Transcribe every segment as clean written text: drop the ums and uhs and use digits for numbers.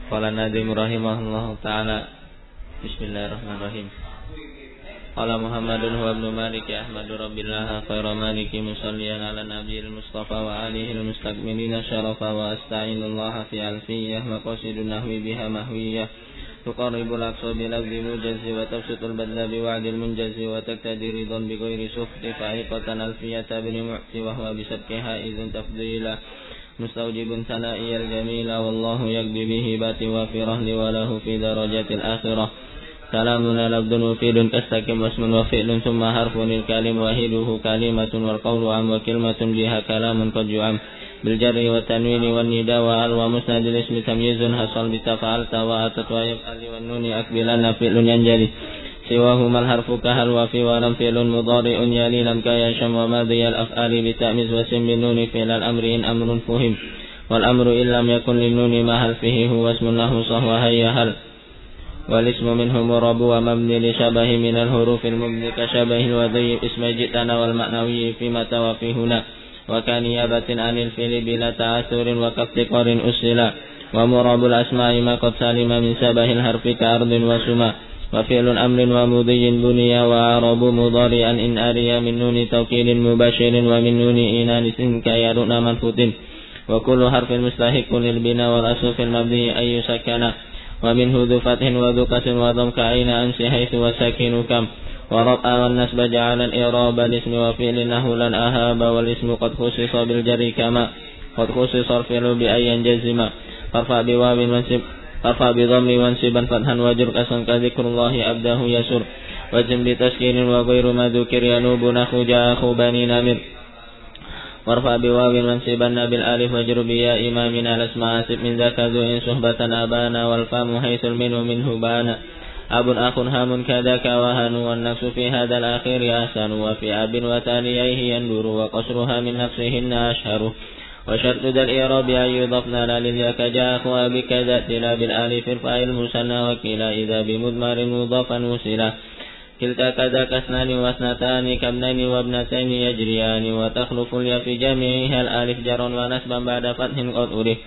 Qala Nadim rahimahullahu ta'ala. Bismillahirrahmanirrahim. Qala Muhammadun huwa ibnu Malik Ahmadu Rabbillah khairu maliki musalliyan ala nabiyil Mustafa wa alihi al-mustakmilina syarafa wa asta'inullaha fi alfiyah maqasidun nahwi biha mahwiyah tuqarribul aqsa bilafzi mujazi wa tafsutul badla biwa'dil munjazi wa taktadi ridhan bi ghairi sukhti fa'iqatan alfiyata bin mu'ti wa huwa bisabkiha izin tafdila mustawjibun sana'iyal jamila wallahu yaqdi bihi bati wa fi rahli wa lahu fi darajatil akhirah. Kalamuna labdun mufidun kastakim wasmun wa fi'lun summa harfun il kalim wahiduhu kalimatun wal qawlu am wa kilmatun biha kalamun qad ju'am bil jarri wa tanwini wan nida wa al wa musnadil ismi tamyizun hasal bi tafa'alta wa atat wa yaf'ali wan nuni akbilana fi'lun yanjali siwahu mal harfu kahal wa fi wa lam fi'lun mudari'un yali lam kaya syam wa madiyal af'ali bi ta'miz wa sim bin nuni fi'lal amri in amrun fuhim wal amru illam yakun lin nuni mahal fihi huwa ismun lahu sahwa hayya hal والاسم منه مرب ومبني لشبه من الحروف المبني كشبه الوضي اسم جئتنا والمعنوي في متى وفي هنا وكنيابة عن الفعل بلا تعثر وكافتقار أسلا ومرب الأسماء ما قد سلم من شبه الحرف كأرض وسما وفعل أمر ومضي بني وعرب مضارعا إن أري من نون توكيد مباشر ومن نون إنانس كيرون منفوت وكل حرف مستحق للبناء والأصل في المبني أي سكن ومنه ذو فتح وذو كسر وضم كعين أنس حيث وساكن كم ورفع والنسب جعل الإعراب الاسم وفعل نحو لن أهاب والاسم قد خصص بالجر كما قد خصص الفعل بأي جزم فارفع بواو وانسب فارفع بضم وانسبا فتحا وجر كسر كذكر الله أبده يسر وجم بتسكين وغير ما ذكر ينوب نحو جاء أخو بني نمر وارفع بواو وانسبن بالالف وجر بياء امامنا الاسماء اسب من ذاك ذو ان صحبة ابانا والفم حيث المنه منه بانا اب اخ هام كذاك وهن والنفس في هذا الاخير احسن وفي اب وتاليه يندر وقصرها من نفسهن اشهر وشرط ذا الاعراب ان يضفنا للياك جاء اخوها بكذا تلا بالالف ارفع المثنى وكلا اذا بمضمر مضافا وصلا كلتا كذا كاثنان واثنتان كابنين وابنتين يجريان وتخلف الياء في جميعها الالف جر ونسبا بعد فتح قد أري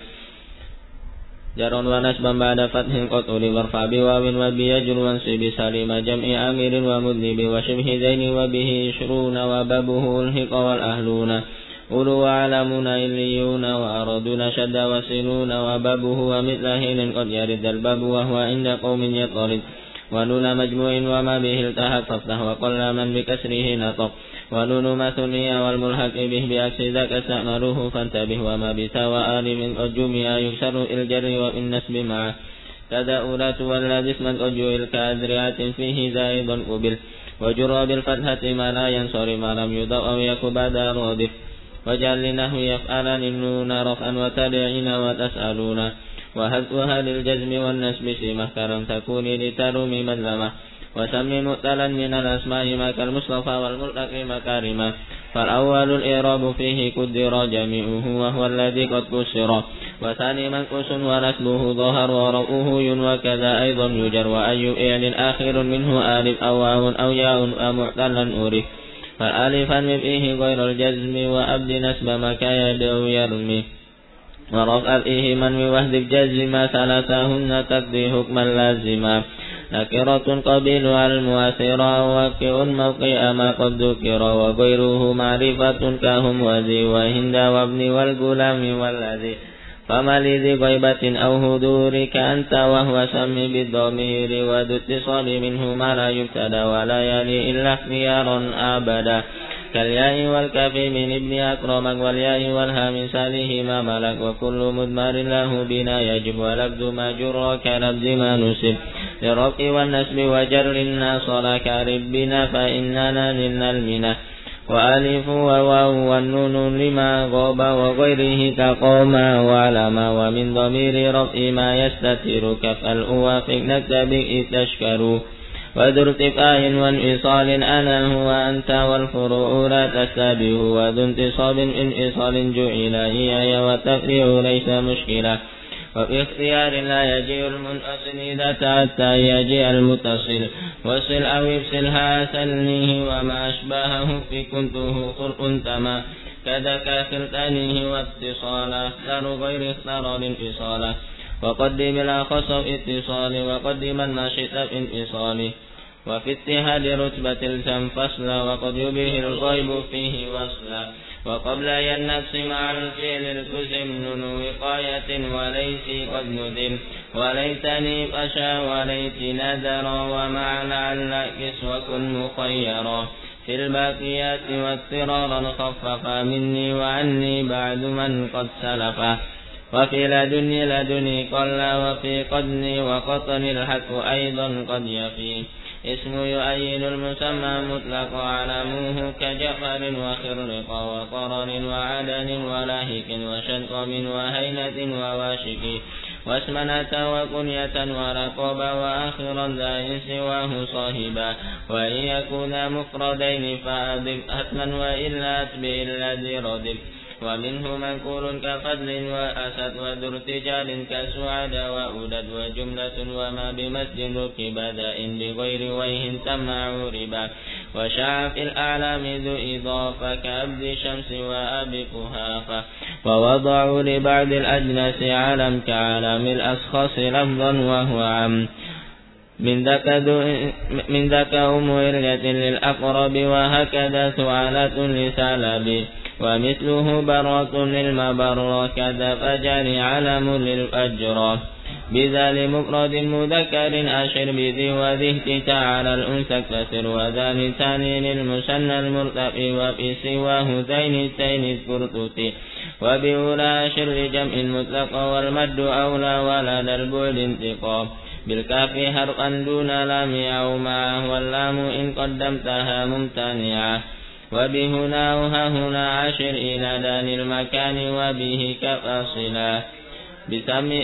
جر ونسبا بعد فتح قد أري وارفع بواو وبيجر وانصب سليم جمع امير ومذنب وشبه زين وبه عشرون وبابه الحق والاهلون أولو وعلمون إليون وأرادون شد وسنون وبابه ومثل حين قد يرد الباب وهو عند قوم يطرد ونون مجموع وما به التحق فافتح وقل من بكسره نطق ونون مثنية والملحق به بعكس ذاك استعمله فانتبه وما بسوى آل من قد جمع يكسر الجر وبالنسب معه كذا أولات والذي اسما قد جئل كأذريات فيه زائد قبل وجر بالفتحة ما لا ينصر ما لم يضع أو يك بعد رادف وجعل لنحو يفعلن النون رفعا وتابعين وتسألون وهزوها للجزم والنسب سمة كرم تكون لتروم مذلمة وسمي مؤتلا من الأسماء ما كالمصطفى والملتق مكارمة فالأول الإعراب فيه قدر جميعه وهو الذي قد كسر وثاني منقوص ونسبه ظهر ورؤوه وكذا أيضا يجر وأي إعل آخر منه آلف أو واو أو ياء أو معتلا أورث فالآلفا فيه غير الجزم وأبد نسب مكا يدعو يرمي ورفع فيه من وهدك جزما ثلاثهن تقضي حكما لازما نكرة قبيل المؤثرة وكئ موقع ما قد ذكر وغيره معرفة كهم وذي وهند وابن والغلام والذي فما لذي غيبة أو هدورك أنت وهو سم بالضمير وذو اتصال منه ما لا يبتدى ولا يلي إلا اختيارا أبدا كالياء والكاف من ابن أكرمك والياء والها من ساله ما ملك وكل مدمر له بنا يجب ولبد ما جر كلبد ما نسب للرفع والنسب وجر الناصر كارب بنا فإننا نلنا المنة وألف وواو والنون لما غاب وغيره كقوما وعلما ومن ضمير رفع ما يستتر كفأل أوافق نكتب تشكروا وذو ارتفاع وانفصال أنا هو أنت والفروع لا تشتبه وذو انتصاب انفصال جعل هي والتفريع ليس مشكلة وفي اختيار لا يجيء المنفصل إذا تعدى يجيء المتصل وصل أو افصلها سلنيه وما أشباهه في كنته خلق تما كذاك خلتانيه واتصالا اختار غير اختار الانفصالا وقدم الأخص في اتصال وقدم النشط في انفصال وفي اتحاد رتبة الجم فصلا وقد يبه الغيب فيه وصلا وقبل النفس مع الفعل الكزم نون وقاية وليس قد ندم وليتني أشى وليت ندرا ومع لعل كسوة مخيرا في الباقيات واضطرارا خففا مني وعني بعد من قد سلفا وفي لدني قل وفي قدني وقطن الحق أيضا قد يفي اسم يؤين المسمى مطلق علموه كجفر وخرق وقرن وعدن ولهك وشنقم وهينة وواشك واسمنة وكنية ورقب وآخرا ذا سواه صاحبا وإن يكون مفردين فأضف حتما وإلا أتبع الذي ردف ومنه منقول كفضل وأسد وذو ارتجال كسعد وأودد وجملة وما بمسجد ركب داء بغير وجه تم عوربا وشاع في الأعلام ذو إضافة كأبد شمس وأبي قهافة ووضعوا لبعض الأجناس علم كعلم الأشخاص لفظا وهو عم من ذاك أمورية للأقرب وهكذا سؤالة لسالب ومثله برة للمبر كذا فجر علم للأجر بذا لمفرد مذكر أشر بذي وذي اهتتى على الأنثى اكتسر وذا لسان للمثنى المرتقي وفي سواه ذين التين الفرتوتي وبأولى أشر لجمع المطلق والمد أولى ولدى البعد انتقام بالكاف حرفا دون لام أو معه واللام إن قدمتها ممتنعة وبهنا وهنا عشر إلى دان المكان وبه كفاصلا بسمي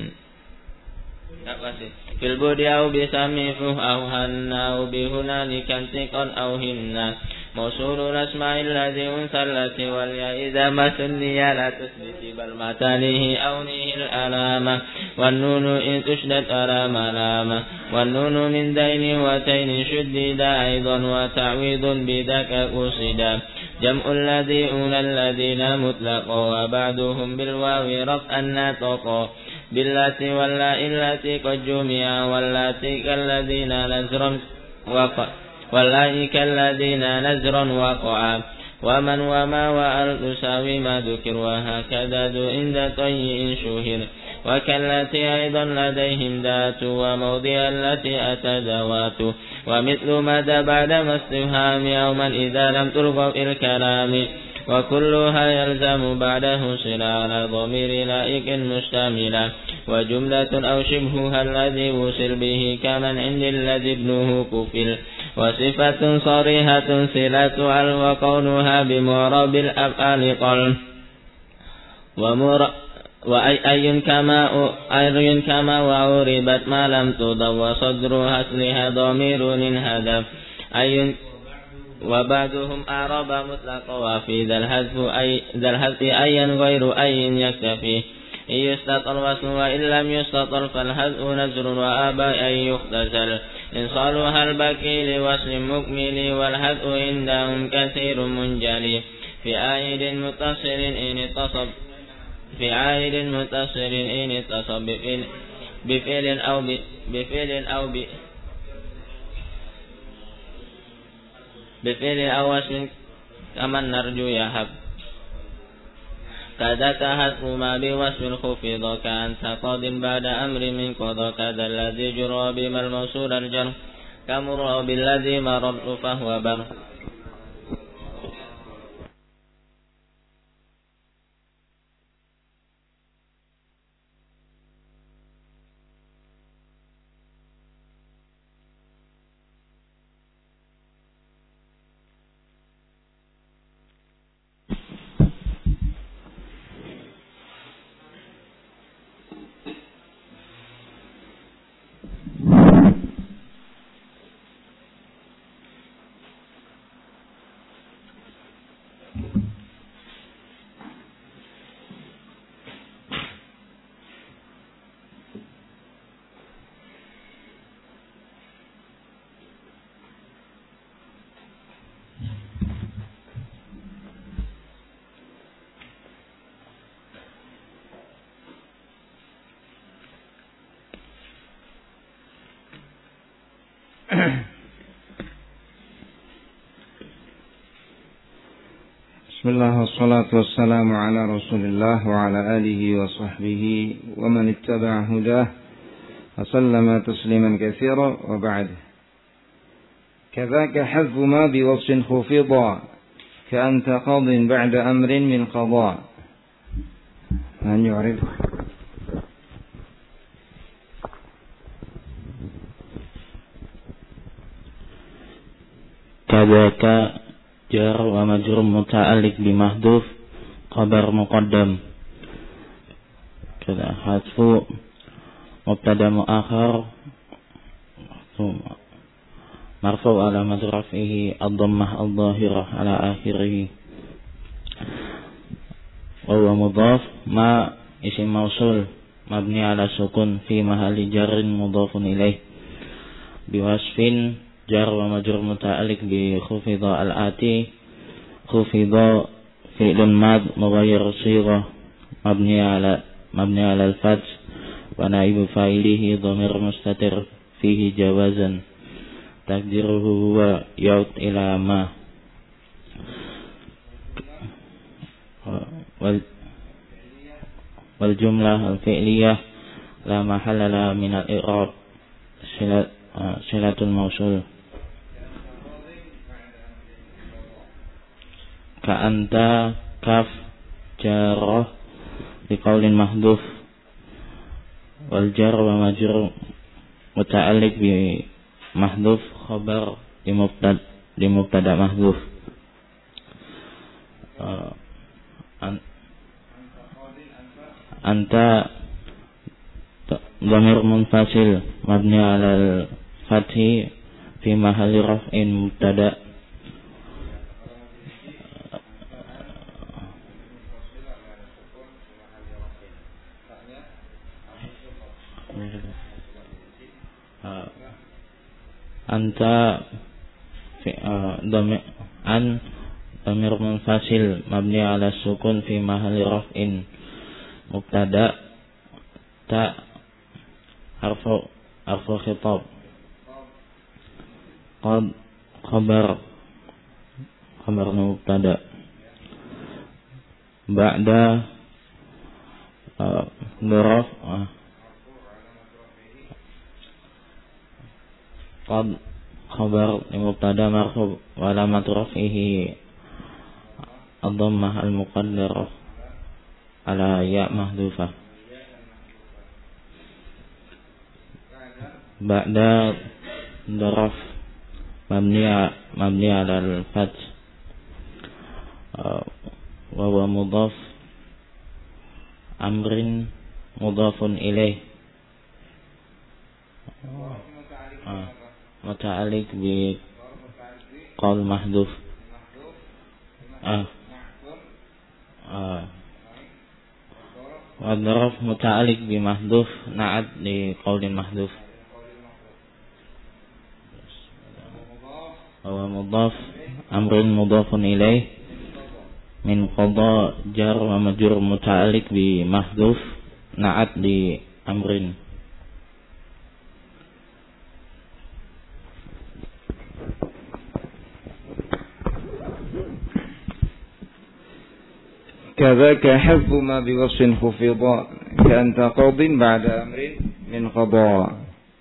في البعد أو بسمي فه أو هن أو بهنالك انتقال أو هن موصول الأسماء الذي أنثى التي والياء إذا ما سني لا تثبت بل ما تاليه أو نيه الألامة والنون إن تشدد ألام لامة والنون من دين وتين شدد أيضا وتعويض بذاك قصدا جمع الذي أولى الذين مطلق وبعدهم بالواو رفعا نطق باللاتي واللاء التي قد جمع واللاتي كالذين نزرا وقع واللائك الذين نزرا وقعا ومن وما وأل تساوي ما ذكر وهكذا ذو عند طيء شهر وكالتي أيضا لديهم ذات وموضع التي أتى ذوات ومثل ماذا بعد ما استفهام يوما إذا لم تلغى في الكلام وكلها يلزم بعده صلة على ضمير لائق مشتملة وجملة أو شبهها الذي وصل به كمن عند الذي ابنه كفل وصفة صريحة صلة على وقولها بمعرب الأفعال قل وأي كما وعربت ما لم تضم وصدرها أصلها ضمير هدف أي وبعدهم أعرب مطلق وفي ذا الحذف أيا غير أي يكتفي إن يستطل وصل وإن لم يستطل فالحذف نزر وأبى أن يختزل إنصالها البكي لوصل مكمل والحذف عندهم كثير منجلي في عائد متصل إن اتصل بفعل أو وصف كمن نرجو يهب كذاك حذف ما بوصف الخفض كأنت قاض بعد أمر من قضى كذا الذي جرى بما الموصول الجر كمر بالذي مررت فهو بر Bismillah wassalatu wassalamu ala Rasulillah wa ala alihi wa sahbihi wa man ittaba'a hudah wa sallama tasliman katsira wa ba'd. Kadzaka hadfu ma bi wasfin khufida ka anta qadin ba'da amrin min qada. Man yu'rif kadzaka jar wa majrur muta'alliq bi mahdhuf khabar muqaddam. Kada hadfu mubtada muakhar marfu alamat raf'ihi ad-dhammah adh-dhahirah ala akhirih. Wa huwa mudhaf ma isim mausul mabni ala sukun fi mahalli jarrin mudhafun ilaih biwasfin jar wa majrur muta'alliq bi khufidha al-ati. Khufidha fi'lun mad mughayyir sighah mabni ala al-fath wa naibu fa'ilihi dhamir mustatir fihi jawazan takdiruhu huwa yaud ila ma wal jumlah al-fi'liyah la mahalla laha min al-i'rab silatul mausul. Ka anta kaf jarah bi qaulin mahdhuf wal jar wa majrur muta'alliq bi mahdhuf khabar di mubtada mahdhuf. Anta dhamir munfasil mabni ala al-fathi fi mahalli raf'in mubtada. Anta dhamir munfasil mabni ala sukun fi mahalli raf'in mubtada. Ta harfu khitab. Qad khabar mubtada. Ba'da dhuraf qad khabar mubtada marfu wa alamat raf'ihi ad-dhammah al-muqaddarah ala ya mahdhufah. Ba'da dhuraf mabni ala al-fath wa huwa mudhaf amrin mudhafun ilaih muta'alliq bi qaul mahdhuf wa dharaf muta'alliq bi mahdhuf na'at li qaulin mahdhuf wa mudhaf amrun mudhafun ilaih min qada jar wa majrur muta'alliq bi mahdhuf na'at li amrin. Kadzaka hadfu ma bi wasfin khufida ka anta qadin ba'da amrin min qada.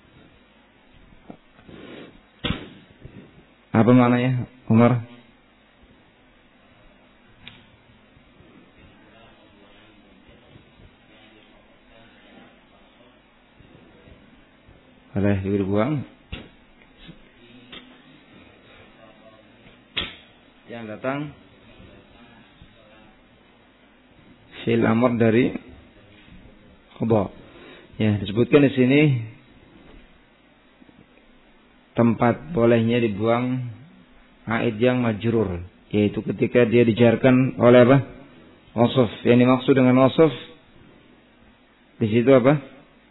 Apa maknanya, Umar? Boleh dibuang. Yang datang fi'il amr dari qada. Ya, disebutkan di sini tempat bolehnya dibuang aid yang majrur, yaitu ketika dia dijarkan oleh apa? Wasf. Yang dimaksud dengan wasf di situ apa?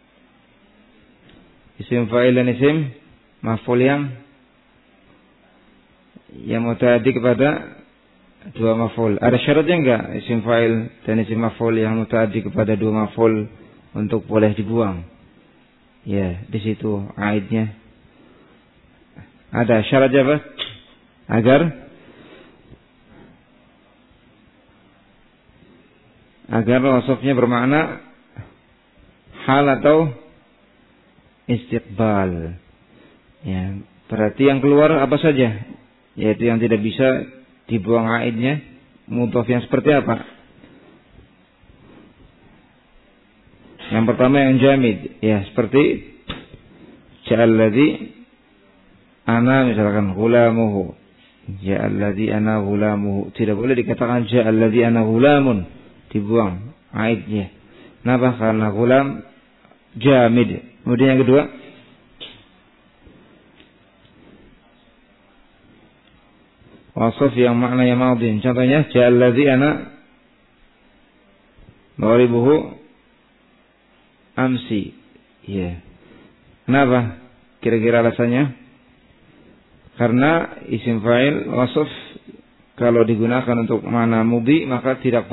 Isim fa'il dan isim maf'ul yang mutaaddi kepada dua maf'ul. Ada syaratnya enggak isim fa'il dan isim maf'ul yang mutaaddi kepada dua maf'ul untuk boleh dibuang? Ya, di situ aidnya Ada syarat apa? Agar wasofnya bermakna hal atau istiqbal. Ya, berarti yang keluar apa saja? Yaitu yang tidak bisa dibuang aidnya, mudhof yang seperti apa? Yang pertama yang jamid, ya seperti ja'alladzi ana misalkan gulamuhu. Ja'alladzi ana gulamuhu. Tidak boleh dikatakan ja'alladzi ana gulamun, dibuang aidnya. Kenapa? Karena gulam jamid. Kemudian yang kedua, wasaf yang maknanya madhin. Contohnya ja'alladzi ana dharibuhu amsi. Ya. Kenapa? Kira-kira alasannya? Karena isim fa'il wasaf kalau digunakan untuk makna mudhi maka tidak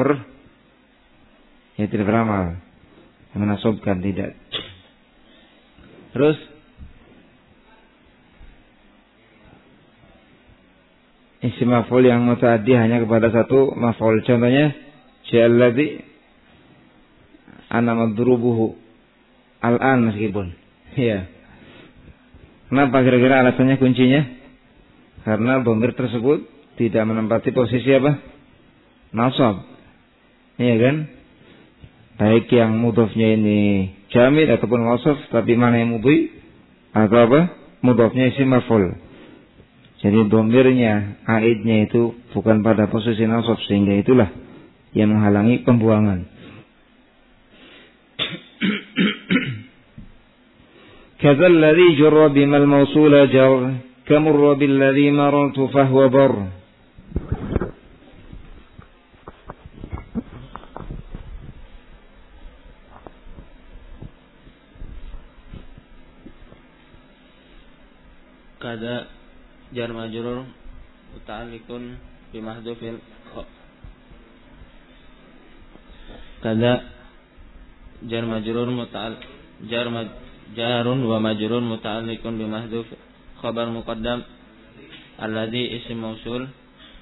beramal. Menasabkan tidak. Terus isim maf'ul yang mutaaddi hanya kepada satu maf'ul. Contohnya ja'alladzi ana madrubuhu al-an meskipun. Iya. Kenapa kira-kira alasannya kuncinya? Karena dhamir tersebut tidak menempati posisi apa? Nasab. Iya kan? Baik yang mudhofnya ini jamid ataupun wasaf, tapi mana yang mudhi atau apa? Mudhofnya isim maf'ul. Jadi dhamirnya, aidnya itu bukan pada posisi nasab, sehingga itulah yang menghalangi pembuangan. كذا الذي جر بما الموصول جر كمر بالذي مررت فهو بر. Kada jar majrur muta'alliqun bi mahdhufil kada jar majrur jarun wa majrun muta'alliqun bi mahdhuf khabar muqaddam alladhi ism mausul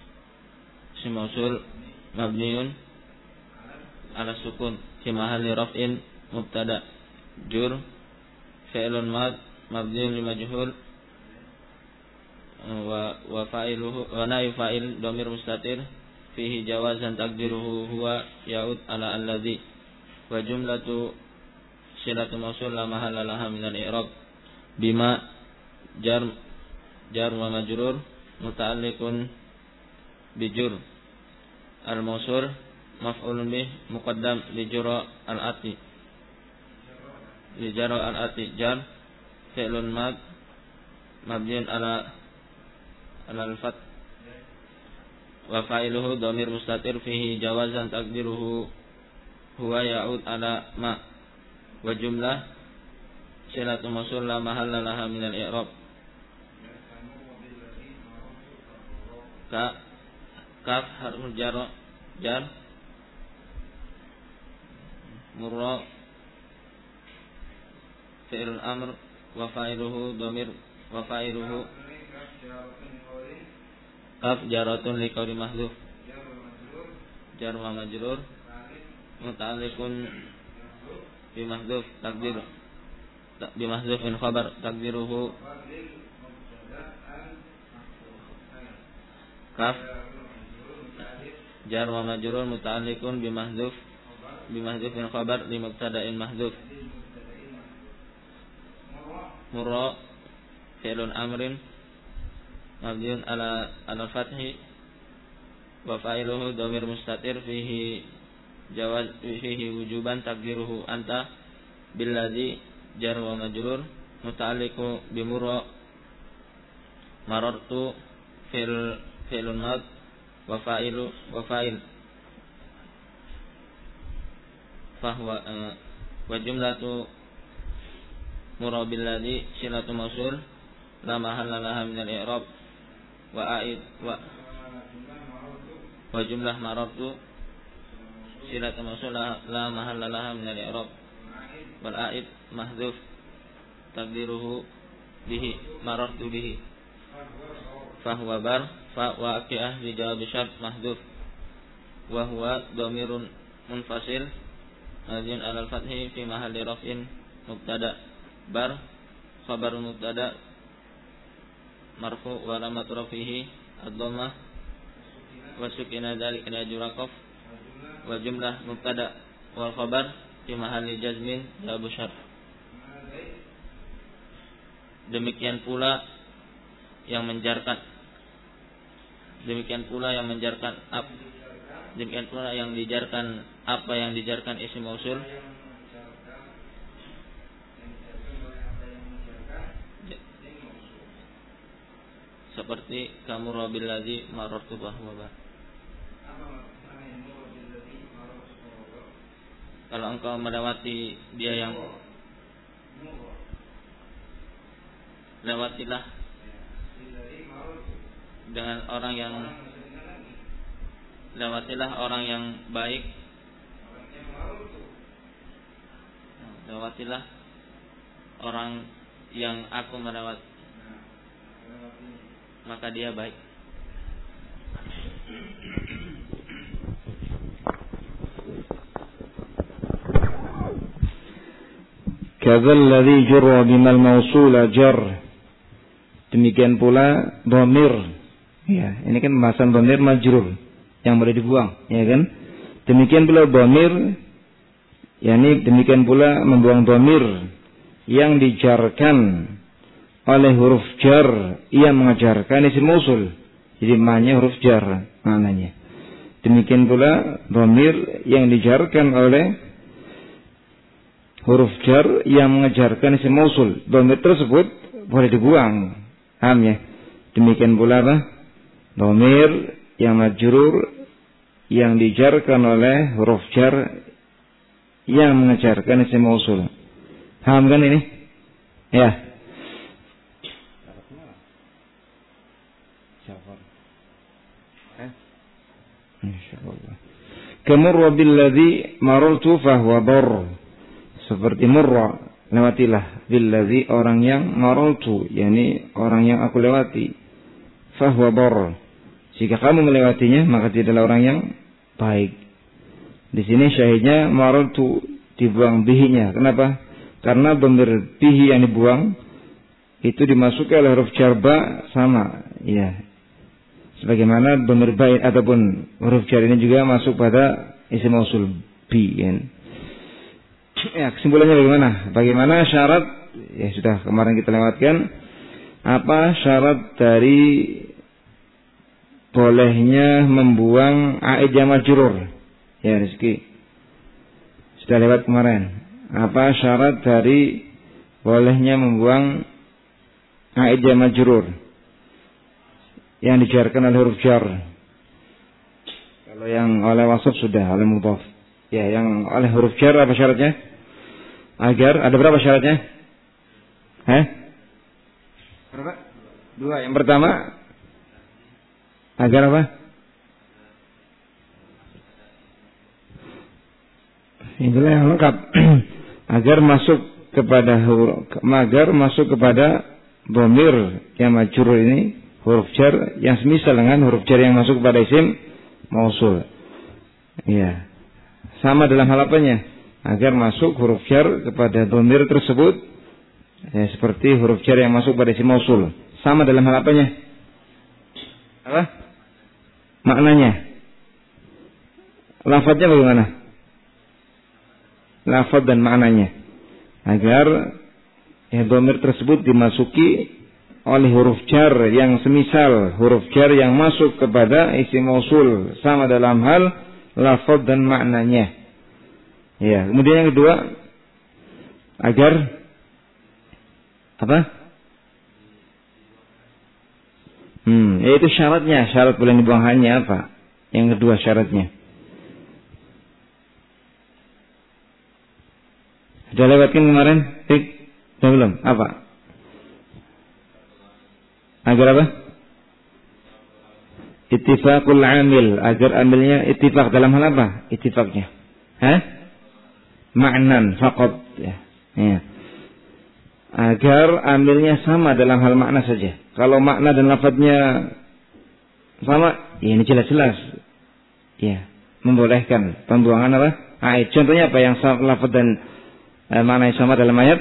mabniun ala sukun fi mahalli raf'in mubtada jur fi'lun mabniun li majhul wa fa'iluhu wa na'i fa'il dhamir mustatir fihi jawazan taqdiruhu huwa ya'ud ala alladhi wa jumlatu silatu mausul la mahalla laha min al-i'rab bima jar wa majrur muta'alliqun bi jur al-mausul maf'ulun bih muqaddam li jara al-ati jar fi'lun mabniun ala al-fath wa fa'iluhu dhamir mustatir fihi jawazan taqdiruhu huwa ya'ud ala ma wa jumlah silatu mausul la mahalla laha min al-i'rab kaf harful jar murra fi'il amr wa fa'iluhu dhamir wa fa'iluhu kaf jaratun li qawli mahdhuf jar wa majrur muta'alliqun bi mahdhuf takdir bi mahdhufin khabar takdiruhu kaf jar wa majrur muta'alliqun bi mahdhufin khabar li mubtada'in mahdhuf murra fi'lun amrin mabniun ala al-fathi wa fa'iluhu dhamir mustatir fihi jawaz fihi wujuban takdiruhu anta billadzi jar wa majrur muta'alliqu bi murra marartu fi'lun mad wa fa'il fahwa wa jumlatu murra billadzi silatu mausul la mahalla laha min al-i'rab wa a'id wa jumlah marartu silatu mausul la mahalla laha min al-i'rab wal a'id mahdhuf takdiruhu bihi marartu bihi Fahuwa bar fa waqi'ah di jawab syart mahdhuf. Wa huwa dhamirun munfasil mabniun 'alal fathi fi mahalli raf'in mubtada. Bar khabar mubtada marfu' wa alamat rafihi ad-dhammah wa sukina dzalika ila juraqaf wa jumlah mubtada wal khabar fi mahalli jazmin jawab syart. Demikian pula yang menjarkan apa yang dijarkan isim mausul seperti kamu robil ladzi marartu bahwa. Kalau engkau melewati dia yang lewatilah dengan orang yang baik, lewatilah orang yang aku melewati, maka dia baik. Kadzal ladzi jarra bimal mausula jar. Demikian pula dhamir. Ya, ini kan pembahasan dhamir majrur yang boleh dibuang, ya kan? Demikian pula dhamir, yakni demikian pula membuang dhamir yang dijarkan oleh huruf jar yang mengajarkan isim mausul. Jadi maknanya huruf jar maknanya. Demikian pula dhamir yang dijarkan oleh huruf jar yang mengajarkan isim mausul. Dhamir tersebut boleh dibuang. Paham ya? Demikian pula apa? Dhamir yang majrur yang dijarkan oleh huruf jar yang mengajarkan isim mausul. Paham kan ini? Ya. Insyaallah. Kamurra billadzi marartu fahuwa bar. Seperti murra, lewatilah billadzi orang yang marartu, yakni orang yang aku lewati. Fahuwa bar. Jika kamu melewatinya maka dia adalah orang yang baik. Di sini syahidnya marartu dibuang bihinya. Kenapa? Karena dhamir bihi yang dibuang itu dimasuki oleh huruf jar ba sama, ya. Sebagaimana dhamir bait ataupun huruf jar ini juga masuk pada isim mausul bi, ya. Ya, kesimpulannya bagaimana? Bagaimana syarat? Ya sudah kemarin kita lewatkan. Apa syarat dari bolehnya membuang aid yang majrur? Ya, Rizki. Sudah lewat kemarin. Apa syarat dari bolehnya membuang aid yang majrur yang dijarkan oleh huruf jar? Kalau yang oleh wasf sudah, oleh mudhaf. Ya, yang oleh huruf jar apa syaratnya? Agar ada berapa syaratnya? Berapa? 2. Yang pertama agar apa? Itulah yang lengkap. Agar masuk kepada dhamir yang majrur ini huruf jar yang semisal dengan huruf jar yang masuk kepada isim mausul. Iya. Sama dalam hal apanya? Agar masuk huruf jar kepada dhamir tersebut, ya, seperti huruf jar yang masuk pada isim mausul. Sama dalam hal apanya? Apa? Maknanya. Lafadznya bagaimana? Lafadz dan maknanya. Agar ya, dhamir tersebut dimasuki oleh huruf jar yang semisal huruf jar yang masuk kepada isim mausul, sama dalam hal lafadz dan maknanya. Ya, kemudian yang kedua, agar apa? Yaitu syaratnya, syarat boleh dibuang hanya apa? Yang kedua syaratnya. Sudah lewatkan kemarin? Sudah belum? Apa? Agar apa? Ittifaqul amil. Agar amilnya ittifaq dalam hal apa? Ittifaqnya. Ma'nan faqat. Ya. agar amilnya sama dalam hal makna saja. Kalau makna dan lafadznya sama, ya ini jelas-jelas ya membolehkan pembuangan apa? Aid. Contohnya apa yang lafadz dan makna yang sama dalam ayat?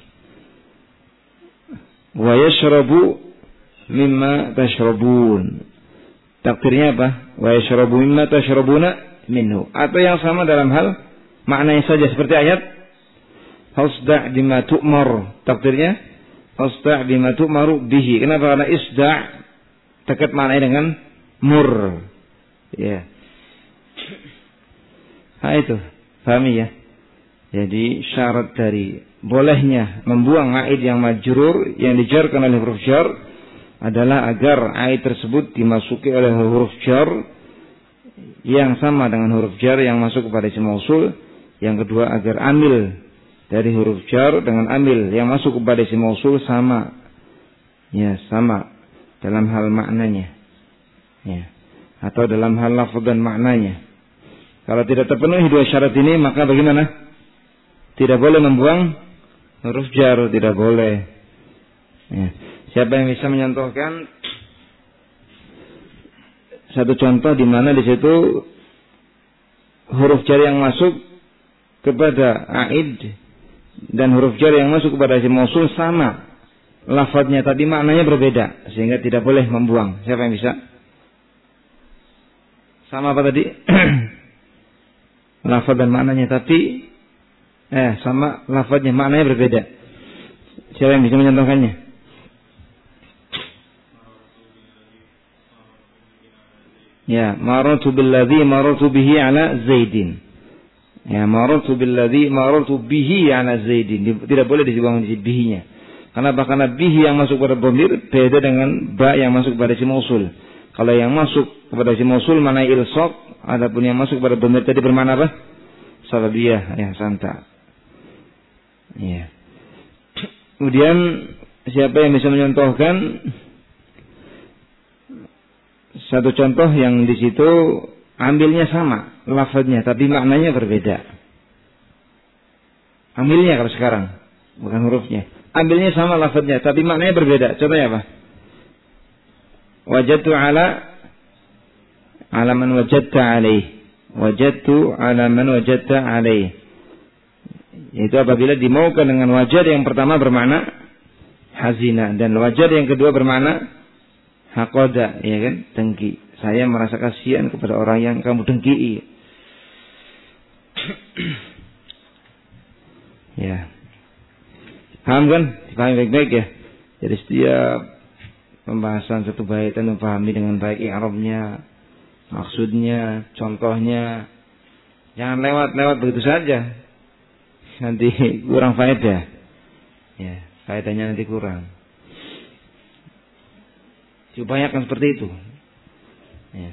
Wa yashrabu mimma tashrabun. Takdirnya apa? Wa yashrabu mimma tashrabuna minhu. Atau yang sama dalam hal maknanya saja seperti ayat Fasda' bima tu'mar. Takdirnya Fasda' bima tu'maru bihi. Kenapa? Karena isda' dekat maknanya dengan mur. Ya. Nah itu, pahami ya. Jadi syarat dari bolehnya membuang aid yang majrur yang dijarkan oleh huruf jar adalah agar aid tersebut dimasuki oleh huruf jar yang sama dengan huruf jar yang masuk kepada isim mausul. Yang kedua, agar amil dari huruf jar dengan amil yang masuk kepada isim mausul sama. Ya, sama dalam hal maknanya. Ya. Atau dalam hal lafaz dan maknanya. Kalau tidak terpenuhi dua syarat ini, maka bagaimana? Tidak boleh membuang huruf jar, tidak boleh. Ya. Siapa yang bisa menyontohkan satu contoh di mana di situ huruf jar yang masuk kepada aid dan huruf jar yang masuk kepada isim mausul sama lafadznya, tapi maknanya berbeda sehingga tidak boleh membuang. Siapa yang bisa? Sama apa tadi? Lafadz dan maknanya, tapi sama lafadznya, maknanya berbeda. Siapa yang bisa menyontohkannya? Ya, marartu billadzi marartu bihi ala Zaidin. Ya, marartu billadzi marartu bihi ala Zaidin. Tidak boleh dibuang di bihinya. Karena bihi yang masuk pada dhamir beda dengan ba yang masuk pada isim mausul. Kalau yang masuk kepada isim mausul mana ilsaq, adapun yang masuk pada dhamir tadi bermakna apa? Sababiyah, ya, santa. Ya. Kemudian siapa yang bisa menyontohkan satu contoh yang di situ ambilnya sama lafadznya tapi maknanya berbeda. Ambilnya kalau sekarang bukan hurufnya. Ambilnya sama lafadznya tapi maknanya berbeda. Contohnya apa? Wajadtu ala man wajadta alaih. Wajadtu ala man wajadta alaih. Itu apabila dimaukan dengan wajad yang pertama bermakna hazina dan wajad yang kedua bermakna hakoda, ya kan, dengki. Saya merasa kasihan kepada orang yang kamu dengki. Ya, paham kan? Dipahami baik-baik ya. Jadi setiap pembahasan satu baitan memahami dengan baik i'rabnya, maksudnya, contohnya. Jangan lewat-lewat begitu saja. Nanti kurang faedah. Ya, faedahnya nanti kurang. Diupayakan seperti itu. Ya.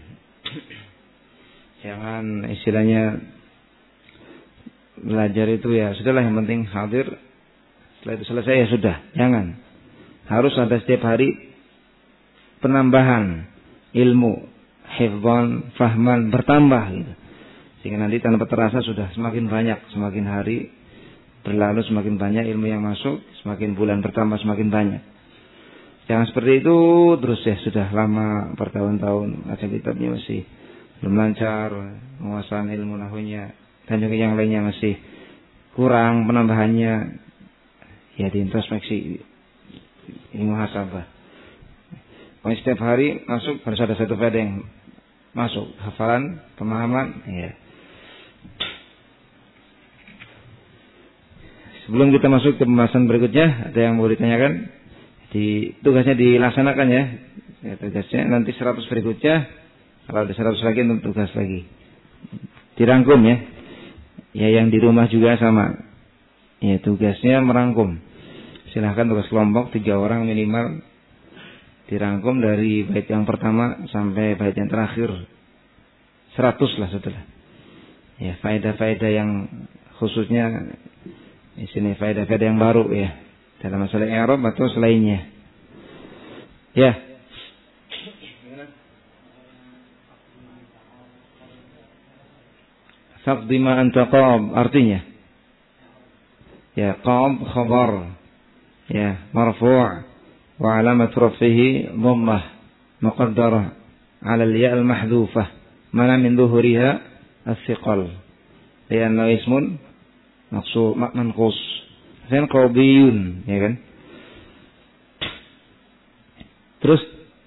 Jangan istilahnya belajar itu ya sudahlah, yang penting hadir. Setelah itu selesai ya sudah. Jangan. Harus ada setiap hari penambahan ilmu, hifdzan, fahman, bertambah gitu. Sehingga nanti tanpa terasa sudah semakin banyak, semakin hari berlalu semakin banyak ilmu yang masuk, semakin bulan bertambah semakin banyak. Jangan seperti itu terus ya, sudah lama bertahun-tahun baca kitabnya masih belum lancar, penguasaan ilmu nahwunya dan juga yang lainnya masih kurang penambahannya. Ya diintrospeksi, ilmu muhasabah. Pokoknya setiap hari masuk harus ada satu faedah yang masuk, hafalan, pemahaman, ya. Sebelum kita masuk ke pembahasan berikutnya, ada yang mau ditanyakan? Tugasnya dilaksanakan ya. Ya, tugasnya nanti 100 berikutnya. Kalau ada 100 lagi untuk tugas lagi. Dirangkum ya. Ya, yang di rumah juga sama. Ya, tugasnya merangkum. Silahkan tugas kelompok 3 orang minimal. Dirangkum dari bait yang pertama sampai bait yang terakhir. 100 lah setelah. Ya, faedah-faedah yang khususnya di sini faedah-faedah yang baru ya dalam masalah i'rab atau selainnya. Ya. Faqdi ma anta qab artinya. Ya, qab khabar. Ya, marfu' wa alamat rafihi dhammah muqaddarah 'ala al-ya' al-mahdhufah mana min dhuhuriha as-siqal. Lianna ismun maksud manqus. Kan qadiyun, ya kan? Terus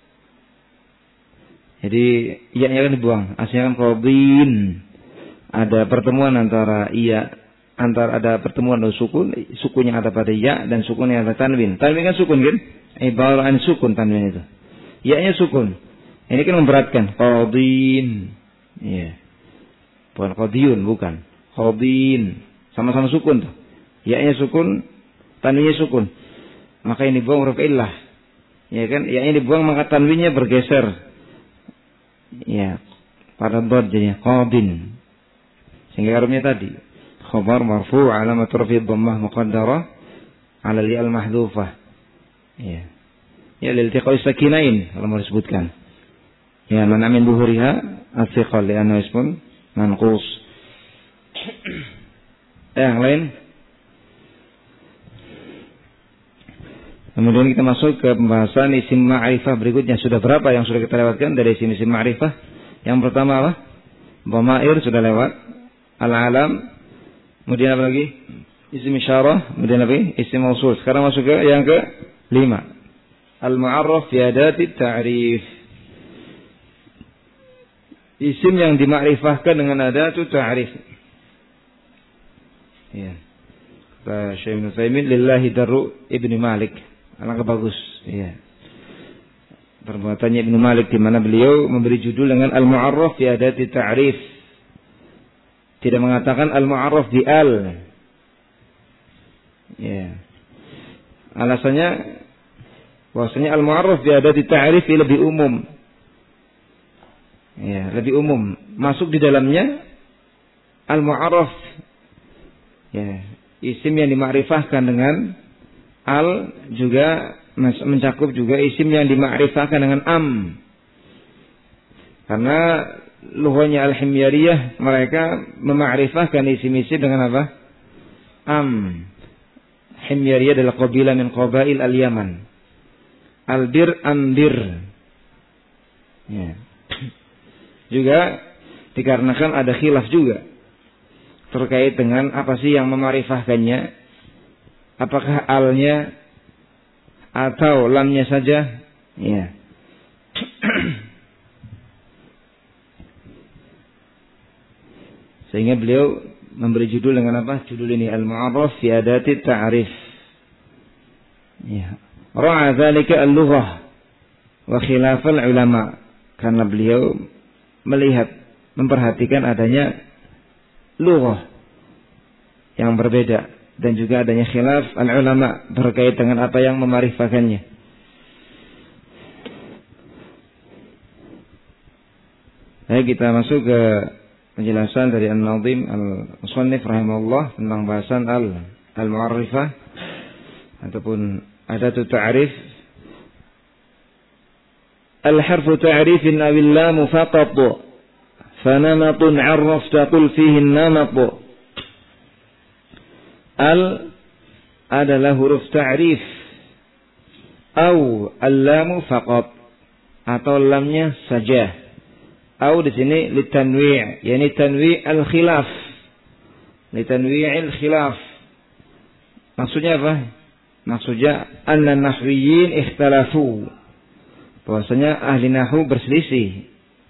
jadi iya-nya kan dibuang. Aslinya kan qadin. Ada pertemuan antara iya, ada pertemuan dari sukun, sukunnya ada pada ya dan sukunnya ada tanwin. Tanwin kan sukun kan? Ibarat an sukun tanwin itu. Iya-nya sukun. Ini kan memberatkan. Qadin. Iya. Bukan qadiyun, bukan. Qadin. Sama-sama sukun tuh. Ya-nya sukun, tanwinnya sukun. Maka ini buang huruf illah. Ya kan? Ya-nya dibuang maka tanwinnya bergeser. Ya, pada dad jadinya qadin. Sehingga harumnya tadi khabar marfu' alamat rafi' dhammah muqaddarah 'ala al-ya' al-mahdhufah. Ya. Ya liltiqa'i sakinain kalau mau disebutkan. Ya, man min dhuhuriha as-siqal li'anna ismun manqus. Yang lain. Kemudian kita masuk ke pembahasan isim ma'rifah berikutnya. Sudah berapa yang sudah kita lewatkan dari isim ma'rifah? Yang pertama apa? Dhamair sudah lewat. Al-alam. Kemudian apa lagi? Isim isyarah. Kemudian apa? Isim mausul. Sekarang masuk ke yang ke-5. Al-mu'arraf fi adati ta'rif. Isim yang dimakrifahkan dengan adatu ta'rif. Ya. Kata Syekh Ibnu Utsaimin, lillahi darru Ibnu Malik. Alangkah bagus, ya. Perbuatannya Ibnu Malik di mana beliau memberi judul dengan Al-Mu'arraf fi adati ta'rif. Tidak mengatakan Al-Mu'arraf bi al. Ya. Alasannya bahwasanya Al-Mu'arraf bi adati ta'rif lebih umum. Ya, lebih umum. Masuk di dalamnya Al-Mu'arraf. Ya, isim yang dimakrifahkan dengan al juga mencakup juga isim yang dimakrifahkan dengan am. Karena lughahnya al-himyariyah mereka memakrifahkan isim-isim dengan apa? Am. Himyariyah adalah qabilah min qabail al-Yaman. Albir ambir. Ya. Juga dikarenakan ada khilaf juga terkait dengan apa sih yang memakrifahkannya. Apakah alnya atau lamnya saja? Ya. Sehingga beliau memberi judul dengan apa? Judul ini Al-Mu'arraf fi adati ta'rif. Ya. Ra'a dzalika al-lughah wa khilaf al-ulama. Karena beliau melihat, memperhatikan adanya lughah yang berbeda. Dan juga adanya khilaf al-ulama berkait dengan apa yang memarifahkannya. Baik, kita masuk ke penjelasan dari An-Nadhim Al-Musannif rahimahullah tentang bahasan al-mu'arrifah ataupun adatu ta'rif. Al-harfu ta'rifin awil lamu faqat fanamatun 'arrafta qul fihi an-namat. Al adalah huruf ta'rif au al-lamu faqat atau lamnya saja. Au di sini litanwi', yakni tanwi' al-khilaf. Litanwi' al-khilaf. Maksudnya apa? Maksudnya anna nahwiyyin ikhtalafu. Bahwasanya ahli nahwu berselisih.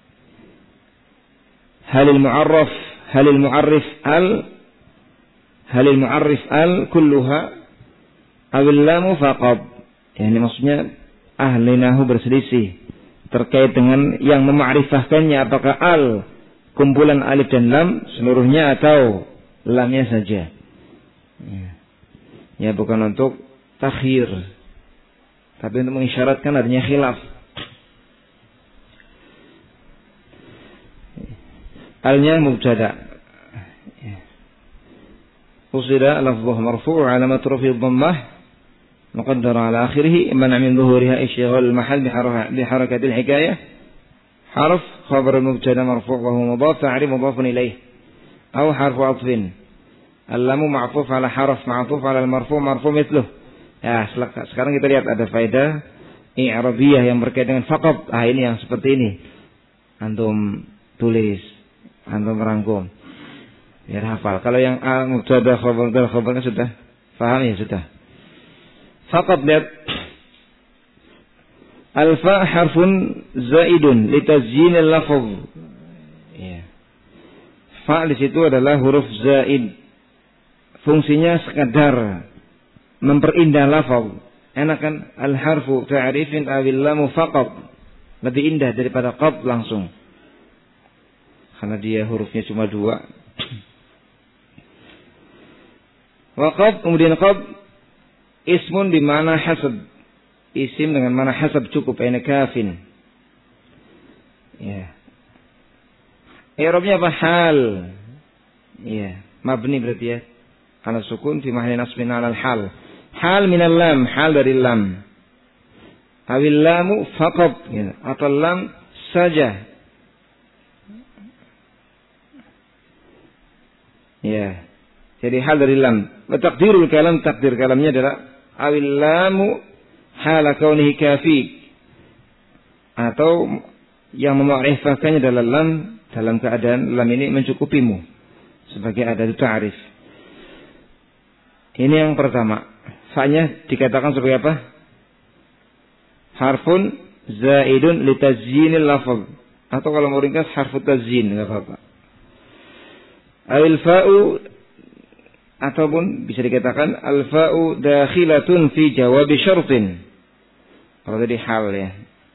Halil mu'arraf, halil mu'arrif halil mu'arrif al kulluha awil lamu faqad. Yani maksudnya ahli nahwu berselisih terkait dengan yang memakrifahkannya, apakah al kumpulan alif dan lam seluruhnya atau lamnya saja. Ya, bukan untuk takhir, tapi untuk mengisyaratkan adanya khilaf. Alnya mubtada. Usida lafzuh marfu' alamat rafi' dhammah muqaddara ala akhirih man min dhuhuriha ishghal al-mahall bi harakat al-hikayah harf khabar al-mubtada marfu' wa huwa mudaf ta'rif mudafun ilayh aw harfu 'athfin al-lamu ma'tuf ala harf ma'tuf ala al-marfu' marfu' mithluh Ya, sekarang kita lihat ada faedah i'rabiyah yang berkaitan dengan faqad. Ini yang seperti ini. Antum tulis, antum rangkum. Biar hafal. Kalau yang mubtada khabarnya sudah paham ya sudah. Faqad lihat. Alfa harfun zaidun litazyinil lafz. Ya. Fa di situ adalah huruf zaid. Fungsinya sekadar memperindah lafaz. Enak kan? Al-harfu ta'rifin awil lamu faqad. Lebih indah daripada qad langsung. Karena dia hurufnya cuma 2. Wa qad, kemudian qad ismun di mana hasab. Isim dengan mana hasab cukup, ini kafin. Ya. I'rabnya apa? Hal. Ya, mabni berarti ya. Ala sukun fi mahalli nasbin ala al-hal. Hal minal lam, hal dari lam. Awil lamu faqad, ya. Atau lam saja. Ya. Jadi hal dari lam. Wa taqdirul kalam, takdir kalamnya adalah awil lamu hala kaunihi kafik. Atau yang mema'rifahkannya adalah lam dalam keadaan lam ini mencukupimu sebagai adatu ta'rif. Ini yang pertama. Fa-nya dikatakan sebagai apa? Harfun zaidun litazyinil lafaz. Atau kalau mau ringkas harfu tazyin, enggak apa-apa. Al fa'u ataupun bisa dikatakan al fa'u dakhilatun fi jawab syartin. Kalau tadi hal ya.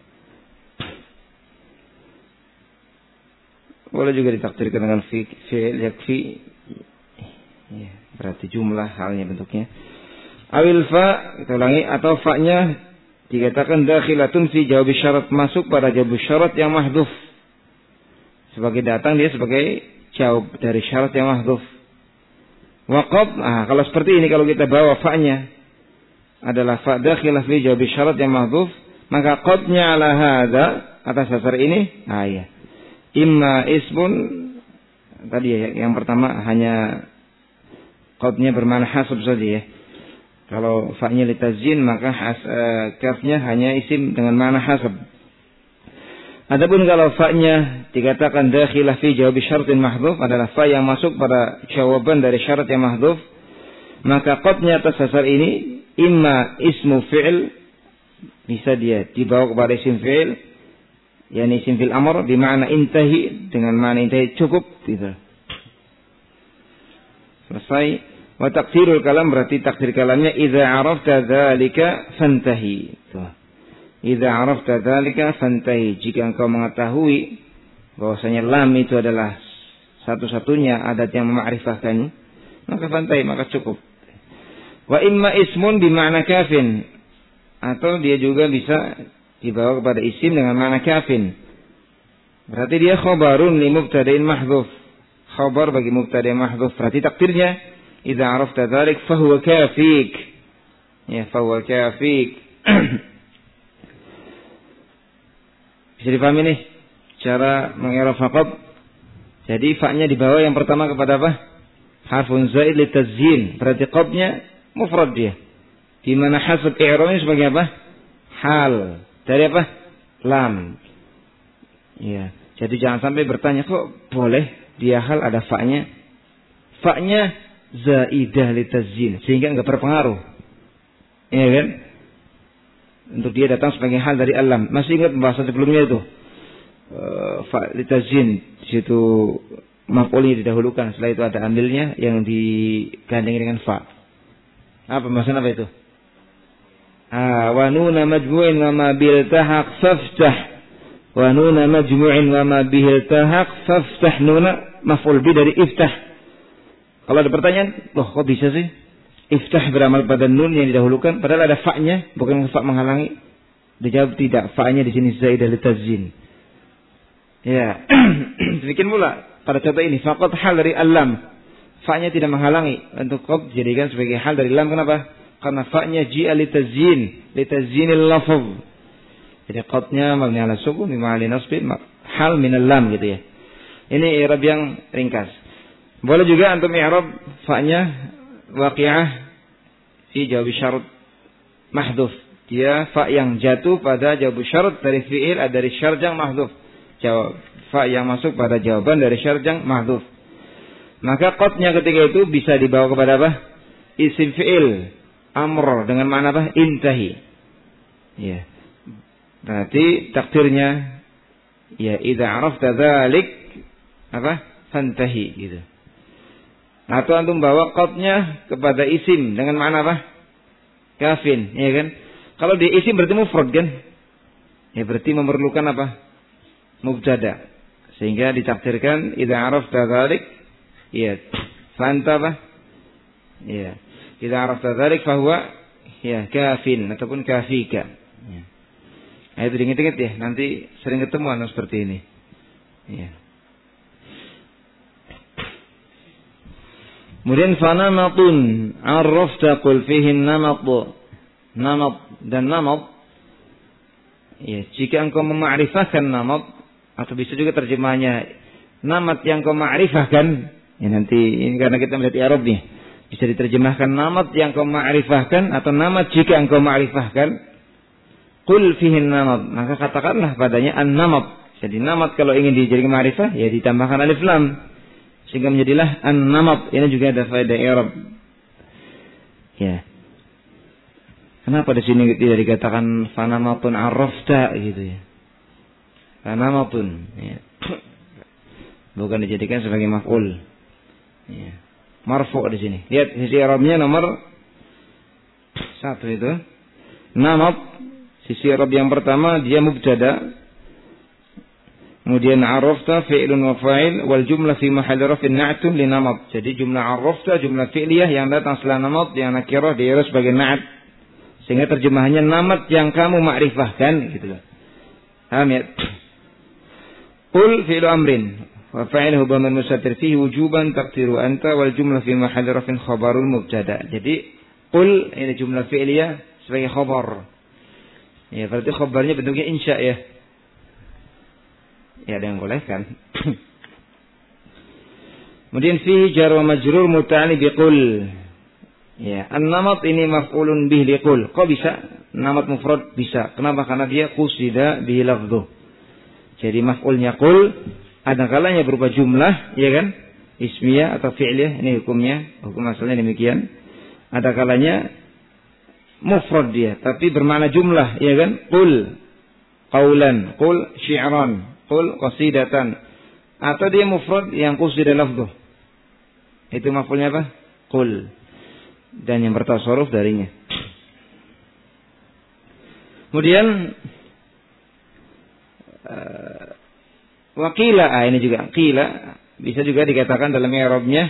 Boleh juga ditakdirkan dengan fi'il yakfi. Ya, berarti jumlah halnya bentuknya. Awil fa, kita ulangi, atau fa-nya dikatakan dakhilatun fi jawab syarat, masuk pada jawab syarat yang mahdhuf. Sebagai datang dia sebagai jawab dari syarat yang mahdhuf. Waqab, kalau seperti ini kalau kita bawa fa-nya adalah fa dakhilah fi jawab syarat yang mahdhuf, maka qadnya ala hadza atas dasar ini, ya. Imma ismun tadi ya, yang pertama hanya qadnya bermakna hasab saja ya. Kalau fa-nya litazyin maka kafnya hanya isim dengan makna hasab. Adapun kalau fa-nya dikatakan dakhilah fi jawab syartin mahdhuf adalah fa yang masuk pada jawaban dari syarat yang mahdhuf, maka qadnya atas dasar ini imma ismu fi'il, bisa dia dibawa kepada isim fi'il, yakni isim fi'il amr bermakna intahi, dengan makna intahi cukup gitu. Selesai. Wa taqdirul kalam berarti takdir kalamnya idza arafta dzalika fantahi. Idza arafta dzalika fantahi, jika engkau mengetahui bahwasanya lam itu adalah satu-satunya adat yang memakrifahkannya, maka fantahi, maka cukup. Wa imma ismun bimakna kafin, atau dia juga bisa dibawa kepada isim dengan makna kafin. Berarti dia khabarun li mubtada'in mahdhuf. Khabar bagi mubtada' mahdhuf. Berarti takdirnya idza arafta dzalik fa huwa kafik. Ya, fa huwa kafik. Bisa dipahami nih cara mengi'rab faqad. Jadi fa-nya dibawa yang pertama kepada apa? Harfun zaid litazyin. Berarti qadnya mufrad dia. Di mana hasab i'rabnya sebagai apa? Hal. Dari apa? Lam. Ya. Jadi jangan sampai bertanya kok boleh dia hal ada fa-nya. Fa-nya zaidah litazyin sehingga enggak berpengaruh. Iya kan? Untuk dia datang sebagai hal dari alam. Masih ingat pembahasan sebelumnya itu? Fa litazyin, di situ maf'ulnya didahulukan, setelah itu ada amilnya yang digandeng dengan fa. Apa pembahasan apa itu? Wa nuna majmu'in wa ma bil tahaq faftah. Wa nuna majmu'in wa ma bil tahaq faftah. Nuna maf'ul bi dari iftah. Kalau ada pertanyaan, loh kok bisa sih iftah beramal pada nun yang didahulukan, padahal ada fa-nya, bukan fa menghalangi? Dijawab tidak, fa-nya di sini zaidah litazyin. Ya, demikian pula pada contoh ini, faqad hal dari al-lam, fa-nya tidak menghalangi untuk qad jadikan sebagai hal dari lam. Kenapa? Karena fa-nya ji'a litazyin, litazyinil lafaz. Jadi qadnya mabni ala sukun bi ma'ali nasbin, hal min al-lam gitu ya. Ini i'rab yang ringkas. Boleh juga antum i'rab fa-nya waqi'ah fi jawab syarat mahdhuf. Dia fa yang jatuh pada jawab syarat dari fi'il dari syarat yang mahdhuf. Jawab fa yang masuk pada jawaban dari syarat yang mahdhuf. Maka qadnya ketika itu bisa dibawa kepada apa? Isim fi'il amr dengan makna apa? Intahi. Ya. Berarti takdirnya ya idza arafta dzalik apa? Fantahi gitu. Atau antum bawa qadnya kepada isim dengan makna apa? Kafin, ya kan? Kalau di isim berarti mufrad kan? Ya berarti memerlukan apa? Mubtada. Sehingga ditakdirkan idza arafta dzalik ya fanta apa? Ya. Idza arafta dzalik fa huwa ya kafin ataupun kafika. Ya. Nah, itu diingat-ingat ya, nanti sering ketemu anu seperti ini. Ya. Kemudian fanamatun arrafta qul fihi namat dan namat. Ya, jika engkau memakrifahkan namat atau bisa juga terjemahnya namat yang kau makrifahkan. Ya nanti ini karena kita melihat i'rab nih. Bisa diterjemahkan namat yang kau makrifahkan atau namat jika engkau makrifahkan. Qul fihi namat, maka katakanlah padanya an-namat. Jadi namat kalau ingin dijadikan ma'rifah ya ditambahkan alif lam. Sehingga menjadilah an-namat. Ini juga ada faedah i'rab. Ya. Kenapa di sini tidak dikatakan fanamatun arrafta gitu ya? Fanamatun ya. Bukan dijadikan sebagai maf'ul. Ya. Marfu' di sini. Lihat sisi i'rabnya nomor 1 itu. Namat sisi i'rab yang pertama dia mubtada. Kemudian arafta fi'lun wa fa'il wal jumlah fi mahalli raf'in na'tun li namat. Jadi jumlah arafta jumlah fi'liyah yang datang setelah namat yang nakirah diurus sebagai na'at. Sehingga terjemahannya namat yang kamu makrifahkan gitu loh. Paham ya? Qul fi'lu amrin wa fa'iluhu dhamir mustatir fihi wujuban taqdiru anta wal jumlah fi mahalli raf'in khabarul mubtada. Jadi qul ini jumlah fi'liyah sebagai khabar. Ya berarti khabarnya bentuknya insya ya. Ya ada yang bolehkan. Kemudian fihi jar wa majrur muta'alliq biqul. Ya, an-namat ini maf'ulun bih liqul. Kok bisa? Namat mufrad bisa. Kenapa? Karena dia qusida bihi lafdhu. Jadi maf'ulnya qul ada kalanya berupa jumlah, ya kan? Ismiyah atau fi'liyah, ini hukumnya, hukum asalnya demikian. Ada kalanya mufrad dia, tapi bermakna jumlah, ya kan? Qul qaulan, qul syi'ran. Qul qasidatan atau dia mufrad yang qusida lafdhuh. Itu maf'ulnya apa? Qul. Dan yang bertasarruf darinya. Kemudian waqila ini juga qila bisa juga dikatakan dalam i'rabnya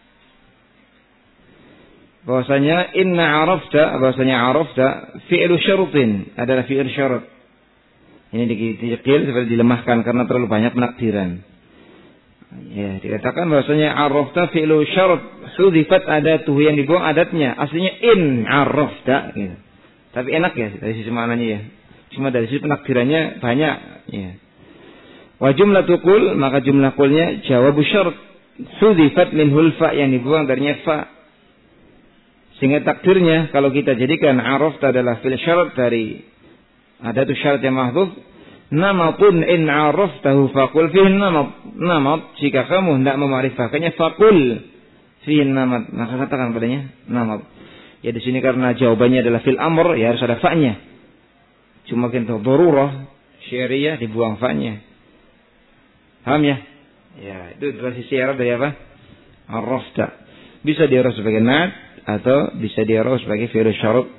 bahwasanya inna arafta fi'lu syartin adalah fi'il syarat. Ini dikecil seperti dilemahkan karena terlalu banyak penakdiran. Ya, dikatakan bahwasanya arafta fi'lu syarat hudhifat adatuhu yang dibuang adatnya. Aslinya in arafta gitu. Tapi enak ya dari sisi maknanya ya. Cuma dari sisi penakdirannya banyak ya. Wa jumlatu qul maka jumlah qulnya jawabu syarat hudhifat minhul fa yang dibuang darinya fa. Sehingga takdirnya kalau kita jadikan arafta adalah fi'il syarat dari ada tu syarat yang mahdhuf. Namatun in araftahu faqul fihi namat. Jika kamu hendak memakrifahkannya faqul fihi namat. Maka katakan padanya namat. Ya di sini karena jawabannya adalah fil amr ya harus ada fa-nya. Cuma kita darurah syariah dibuang fa-nya. Paham ya? Ya, itu dari sisi i'rab dari apa? Arafta. Bisa di'rab sebagai na'at atau bisa di'rab sebagai fi'il syarat.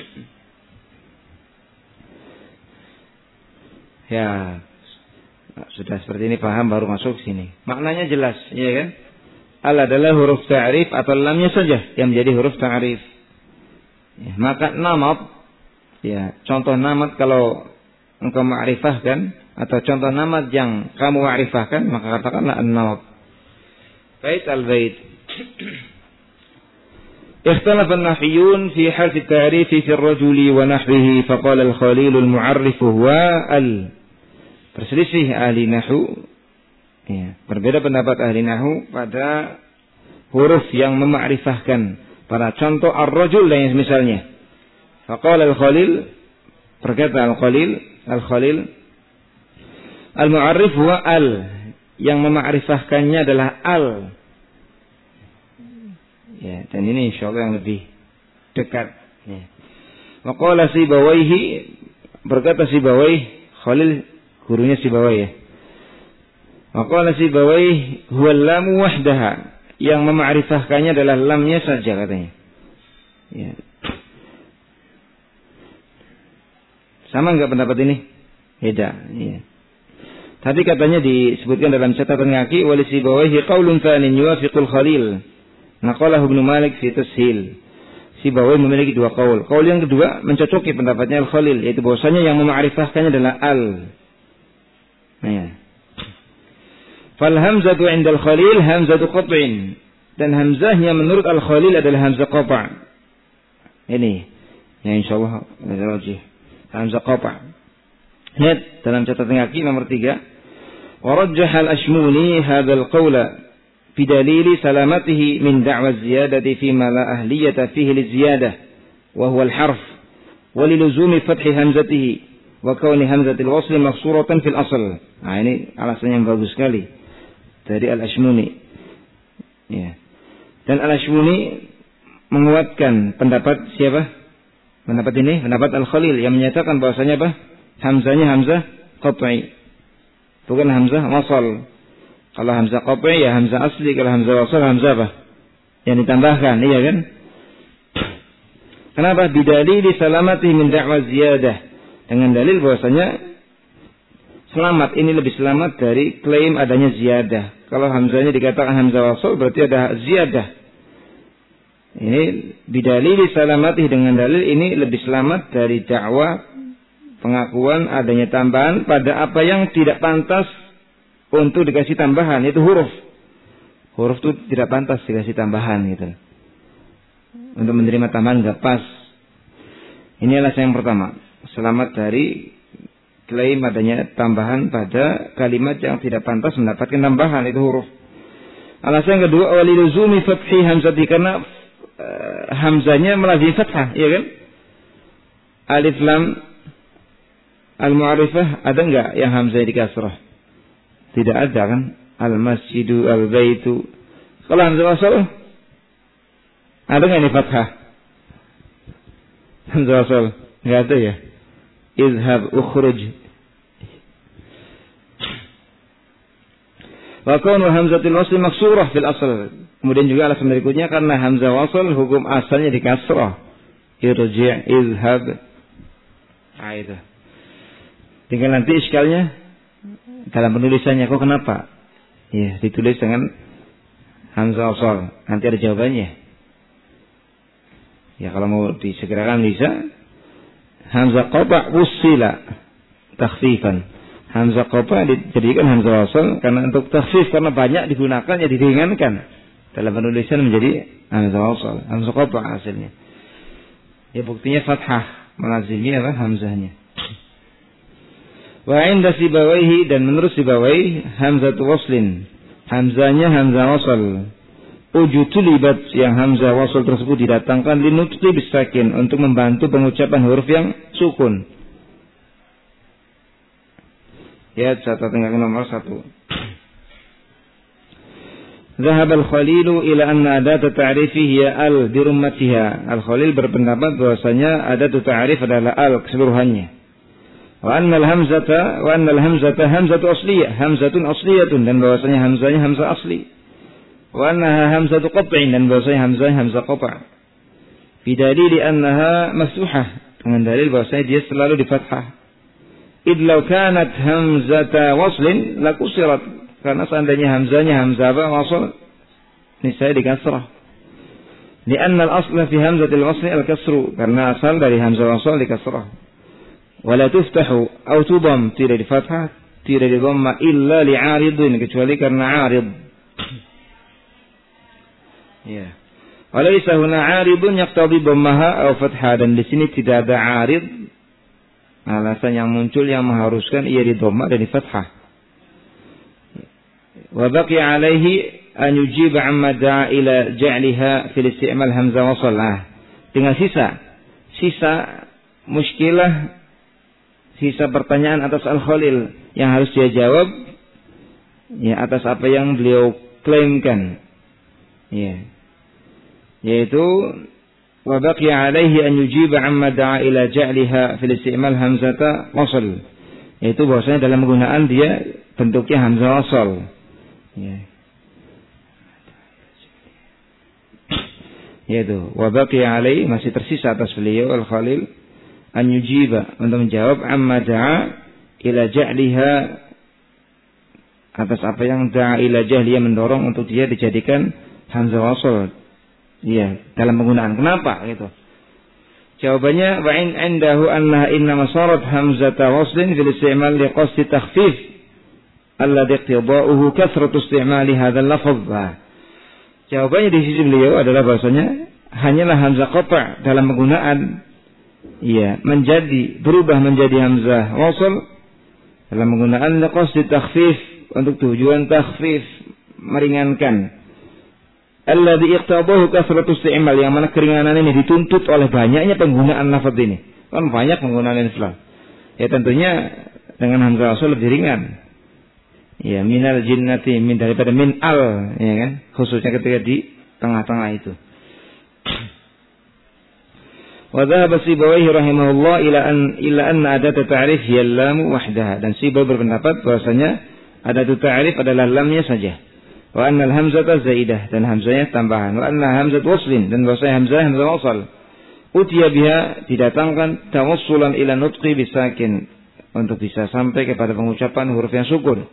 Ya, sudah seperti ini paham baru masuk sini. Maknanya jelas, ya kan? Al adalah huruf ta'rif atau lamnya saja yang menjadi huruf ta'rif. Ya, maka namat, ya contoh namat kalau engkau ma'rifahkan atau contoh namat yang kamu ma'rifahkan maka katakanlah an-namat. Bait al-bait. اختلف النحويون في حرف التعريف في الرجل ونحوه فقال الخليل المعرف هو Perselisih ahli nahu ya, berbeda pendapat ahli nahu pada huruf yang memakrifahkan pada contoh ar-rajul dan yang semisalnya. Faqala al-Khalil, berkata al-Khalil, al-mu'arrif huwa al, yang memakrifahkannya adalah al. Ya, dan ini insyaallah yang lebih dekat. Ya. Waqala Sibawaihi, berkata Sibawaihi, Khalil gurunya Sibawaihi ya. Waqala Sibawaihi huwa lamu wahdaha, yang memakrifahkannya adalah lamnya saja katanya. Ya. Sama enggak pendapat ini? Beda. Ya. Tapi katanya disebutkan dalam catatan kaki, wali Sibawaihi qaulun tsanin yuwafiqul Khalil. Naqalahu Ibnu Malik fi Tashil. Sibawaihi memiliki dua qaul. Qaul yang kedua mencocoki pendapatnya Al-Khalil, yaitu bahwasanya yang memakrifahkannya adalah al. Ya. Fal hamzatu 'inda al-Khalil hamzatu qat'in. Dan hamzahnya menurut Al-Khalil adalah hamzah qata'. Ini yang insyaallah rajih. Hamzah qata'. Lihat dalam catatan kaki nomor 3. Wa rajjaha al-Ashmuni hadzal qawla bidalil salamatihi min da'wa ziyadati fi ma la ahliyata fihi liziyadah wa huwa al-harf wa liluzumi fathi hamzatihi wa kauni hamzatil wasl maqsuratan fil asl. Nah, ini alasan yang bagus sekali dari Al-Ashmuni. Ya. Dan Al-Ashmuni menguatkan pendapat siapa? Pendapat ini, pendapat Al-Khalil yang menyatakan bahwasanya apa? Hamzahnya hamzah qat'i. Bukan hamzah wasal. Kalau hamzah qat'i ya hamzah asli, kalau hamzah wasal hamzah apa? Yang ditambahkan, iya kan? Kenapa? Bidalil salamati min da'wa ziyadah. Dengan dalil bahwasanya selamat, ini lebih selamat dari klaim adanya ziyadah. Kalau hamzahnya dikatakan hamzah wasal berarti ada ziyadah. Ini bidalil salamati, dengan dalil ini lebih selamat dari dakwah pengakuan adanya tambahan pada apa yang tidak pantas untuk dikasih tambahan, yaitu huruf. Huruf itu tidak pantas dikasih tambahan gitu. Untuk menerima tambahan enggak pas. Ini alasan yang pertama. Selamat dari klaim adanya tambahan pada kalimat yang tidak pantas mendapatkan tambahan, itu huruf. Alasan yang kedua, waliluzumi fathi hamzati, karena hamzanya melazimi fathah, iya kan? Alif lam al-mu'arifah ada enggak yang hamzah di kasrah? Tidak ada kan? Al-masjidu, al-baitu. Kalau hamzah wasal ada enggak ini fathah? Hamzah wasal enggak ada ya? Izhab ukhruj. Wa kaunu hamzatul wasl maksurah fil asl. Kemudian juga alasan berikutnya karena hamzah wasl hukum asalnya di kasrah. Irji', izhab. Itu. Tinggal nanti iskalnya dalam penulisannya, kok kenapa? Ya, ditulis dengan hamzah wasl. Nanti ada jawabannya. Ya, kalau mau disegerakan bisa. Hamzah qata' wusila takhfifan. Hamzah qata' dijadikan hamzah wasl karena untuk takhfif, karena banyak digunakan ya diringankan. Dalam penulisan menjadi hamzah wasl, hamzah qata' hasilnya. Ya buktinya fathah melazimi apa hamzahnya. Wa 'inda Sibawaihi, dan menurut Sibawaihi hamzatu waslin, hamzahnya hamzah wasl. Ujutulibat, yang hamzah wasl tersebut didatangkan linutqi bisakin, untuk membantu pengucapan huruf yang sukun. Ya, catatan yang nomor 1. Zahab al-Khalilu ila anna adat ta'rifi hiya al birummatiha. Al-Khalil berpendapat bahwasanya adat ta'rif adalah al keseluruhannya. Wa anna al-hamzata hamzatu asliyah, hamzatun asliyatun, dan bahwasanya hamzahnya hamzah asli. Wa annaha hamzatu qat'in, dan bahwasanya hamzahnya hamzah qata'. Bidalil annaha maftuhah, dengan dalil bahwasanya dia selalu di fathah. Id law kanat hamzata waslin lakusirat, karena seandainya hamzahnya hamzah wasl niscaya di kasrah. Li'anna al-asla fi hamzatil wasli al-kasru, karena asal dari hamzah wasl di kasrah. Wala tuftahu aw tudam, tidak di fathah, tidak di dhamma illa li'aridin, kecuali karena arid. Ya. Walaysa huna 'aridun yaqtadi dhammaha aw fathha, dan di sini tidak ada 'arid, alasan yang muncul yang mengharuskan ia di dhamma dan di fathah. Wa baqi 'alaihi an yujiba 'amma da'a ila ja'liha fil isti'mal hamzah wasl. Dengan sisa sisa muskilah, sisa pertanyaan atas Al-Khalil yang harus dia jawab, ya, atas apa yang beliau klaimkan, ya, yaitu wa baqiya alaihi an yujiba amma da'a ila ja'liha fil isti'mal hamzata wasl, yaitu bahwasanya dalam penggunaan dia bentuknya hamzah wasl, ya, yaitu wa baqiya alaihi, masih tersisa atas beliau Al-Khalil an yujiba, untuk menjawab amma da'a ila ja'liha, atas apa yang da'a ila jahliya, mendorong untuk dia dijadikan hamzah wasl, iya, dalam penggunaan. Kenapa gitu? Jawabannya wa indahu annaha innama sarat hamzata waslin fil isti'mal li qasdi takhfif alladhi iqtida'uhu kathratu isti'mali hadzal lafdh. Jawabannya di sisi beliau adalah bahasanya hanyalah hamzah qata' dalam penggunaan, iya, berubah menjadi hamzah wasl dalam penggunaan li qasdi takhfif, untuk tujuan takhfif, meringankan. Alladzi iqtadahu kasratu isti'mal, yang mana keringanan ini dituntut oleh banyaknya penggunaan lafaz ini. Kan banyak penggunaan islam. Ya tentunya dengan hamzah wasl lebih ringan. Ya, minal jinnati, min daripada min al, ya kan? Khususnya ketika di tengah-tengah itu. Wa dhahaba Sibawayhi rahimahullah ila anna adat ta'rif hiya lam wahdaha, dan Sibawi berpendapat bahwasanya adat ta'rif adalah lamnya saja. Wa anna al-hamzata zaidah, dan hamzanya tambahan. Wa anna hamzat waslin, dan bahwasanya hamzah wasl. Utiya biha, didatangkan tawassulan ila nutqi bisakin, untuk bisa sampai kepada pengucapan huruf yang sukun.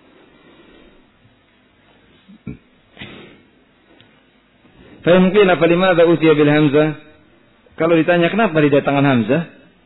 Fa mungkin apa limadza utiya bil hamzah? Kalau ditanya kenapa didatangkan hamzah?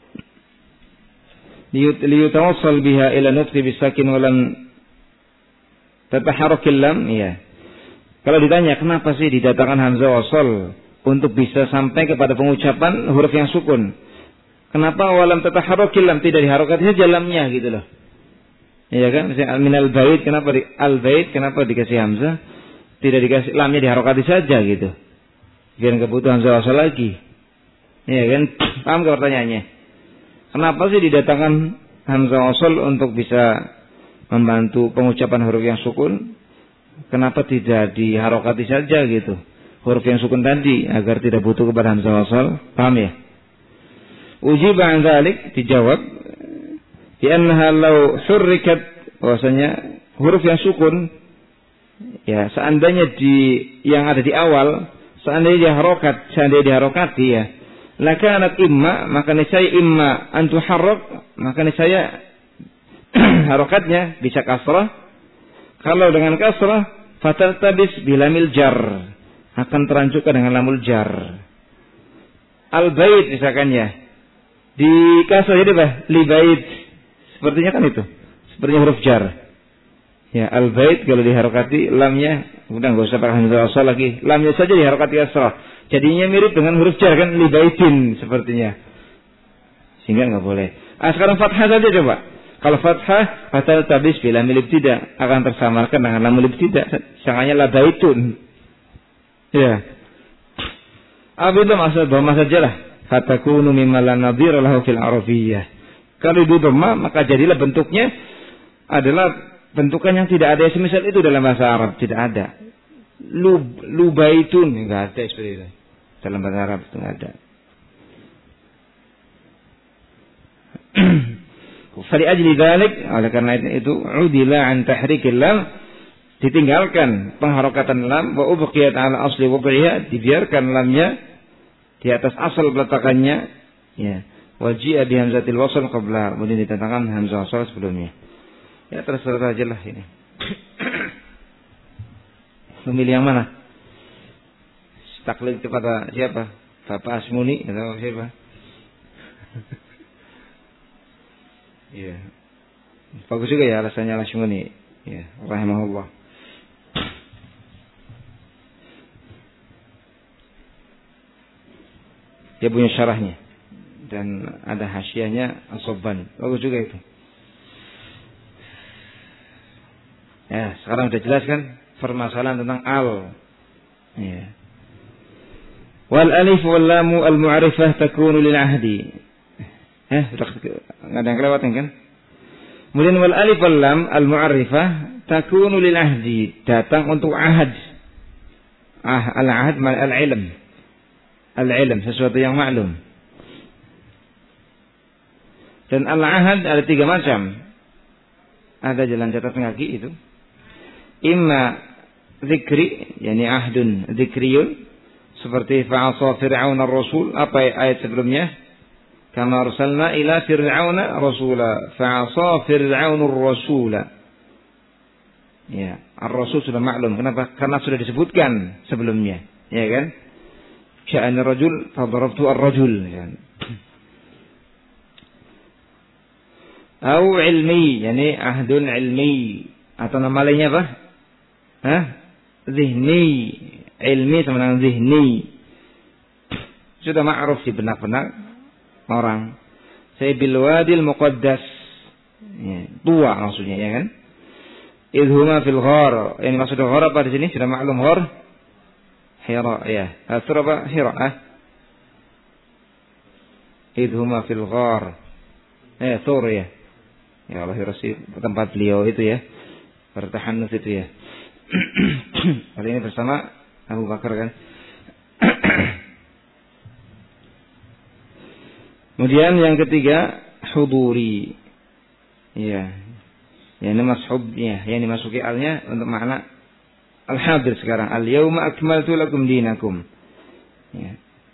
Liyutawassal biha ila nutqi bisakin wa lam tataharukil lam, ya. Kalau ditanya kenapa sih didatangkan hamzah wasl, untuk bisa sampai kepada pengucapan huruf yang sukun. Kenapa walam tataharukil lam, tidak diharokati saja lamnya gitu loh. Iya kan? Misalnya minal bait, kenapa al-bait kenapa dikasih hamzah? Tidak dikasih lamnya, diharokati saja gitu. Biar enggak butuh hamzah wasl lagi. Iya kan? Paham ke pertanyaannya? Kenapa sih didatangkan hamzah wasl untuk bisa membantu pengucapan huruf yang sukun? Kenapa tidak diharokati saja gitu huruf yang sukun tadi, agar tidak butuh kepada hamzah wasl? Paham ya? Ujiba an dzalik, dijawab bi annaha law hurrikat, bahwasanya huruf yang sukun, ya, seandainya yang ada di awal, seandainya diharokati, ya, lakanat imma, maka niscaya imma an tuharrak, maka niscaya harokatnya bisa kasrah. Kalau dengan kasrah, fataltabis bilamil jar, akan terancukkan dengan lamul jar. Al-bait misalkan, ya, di kasrah jadi apa? Li bait, sepertinya kan itu, sepertinya huruf jar. Ya, al-bait kalau diharokati lamnya, udah nggak usah pakai hamzah wasl lagi, lamnya saja diharokati kasrah. Jadinya mirip dengan huruf jar kan, li baitin sepertinya. Sehingga nggak boleh. Sekarang fathah saja coba. Kalau fathah, fathah tabis bila milib tidak, akan tersamarkan dengan lamul ibtida, sangatnya la baitun. Ya. Abidul maksud dhamma sajalah. Fatakunu mimma la nadhira lahu fil arabiyyah. Kalau itu dhamma, maka jadilah bentuknya adalah bentukan yang tidak ada semisal itu dalam bahasa Arab, tidak ada. Lu baitun, enggak ada seperti itu. Dalam bahasa Arab itu enggak ada. Fali ajli dzalik, oleh karena itu udila an tahrikil lam, ditinggalkan pengharokatan lam, wa ubqiyat ala asli wad'iha, dibiarkan lamnya di atas asal peletakannya, ya. Waji'a bi hamzatil wasl qabla, kemudian ditetapkan hamzah wasl sebelumnya. Ya, terserah saja lah ini. Memilih yang mana? Taklid kepada siapa? Bapak Asmuni atau siapa? Iya. Bagus juga ya alasannya Al-Asmuni. Ya, rahimahullah. Dia punya syarahnya dan ada hasyiahnya As-Sabban. Bagus juga itu. Ya, sekarang sudah jelas kan permasalahan tentang al. Ya. Wal alif wal lamu al mu'arifah takunu lil ahdi. Sudah enggak ada yang kelewatan kan? Kemudian wal alif wal lam al mu'arifah takunu lil ahdi, datang untuk ahad. Al ahad mal al ilm. Al ilm sesuatu yang maklum. Dan al ahad ada 3 macam. Ada jalan catatan kaki itu. Imma zikri, yani ahdun zikriyun, seperti fa'asa fir'aun ar-rasul. Apa ayat sebelumnya? Kama arsalna ila fir'auna rasula fa'asa fir'aun ar-rasula. Ya, ar-rasul sudah maklum. Kenapa? Karena sudah disebutkan sebelumnya, ya kan? Ja'ani rajul fadarabtu ar-rajul, kan? Au ilmi, yani ahdun ilmi, atau nama lainnya apa? Zihni, ilmi sama dengan zihni. Sudah ma'ruf di benak-benak orang. Saya bil wadil muqaddas, ya, tua maksudnya, ya kan? Idhuma fil ghar, yang maksudnya ghar apa di sini? Sudah maklum ghar? Hira, ya. Asur apa? Hira, Idhuma fil ghar. Thur, ya. Ya Allah, Hirasi tempat beliau itu ya, bertahanus itu ya. Kali ini bersama Abu Bakar kan. Kemudian yang ketiga huduri. Ya. Yang ini mashub ya, yang dimasuki alnya untuk makna al-hadir sekarang. Al-yauma akmaltu lakum dinakum. Ya.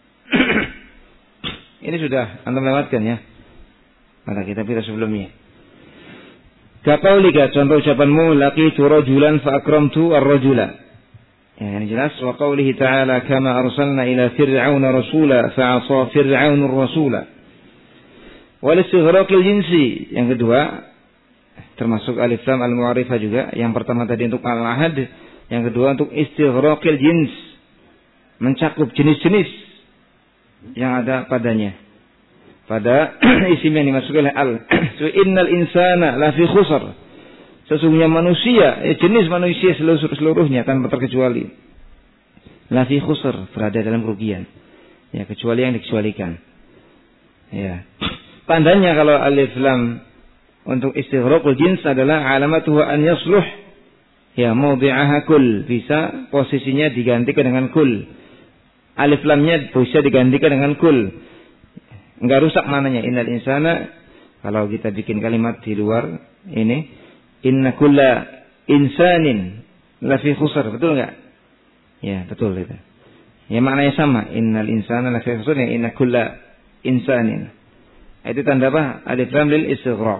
Ini sudah Anda melewatkan ya pada kitab kita sebelumnya. Kaqaulika, contoh ucapanmu, laqitu rajulan fa akramtu ar-rajula. Ya, ini jelas. Wa qaulihi ta'ala kama arsalna ila fir'auna rasula fa 'asa fir'aunur rasula. Wal istighraqil jinsi, yang kedua termasuk alif lam al-mu'arifah juga. Yang pertama tadi untuk al-ahad, yang kedua untuk istighraqil jins, mencakup jenis-jenis yang ada padanya. Pada isim yang dimasukkan oleh al. So, innal insana lafi khusr. Sesungguhnya manusia, jenis manusia seluruhnya tanpa terkecuali. Lafi khusr, berada dalam kerugian. Ya, kecuali yang dikecualikan. Ya. Tandanya kalau alif lam untuk istighraqul jins adalah alamatuhu an yasluh. Ya, mawdi'aha kull, bisa posisinya digantikan dengan kull. Alif lamnya bisa digantikan dengan kull. Enggak rusak mananya. Innal insana, kalau kita bikin kalimat di luar ini, inna kulla insanin lafi khusr, betul enggak? Ya, betul itu. Ya, maknanya sama. Innal insana lafi khusr, ya inna kulla insanin. Itu tanda apa? Alif lam lil istighraq.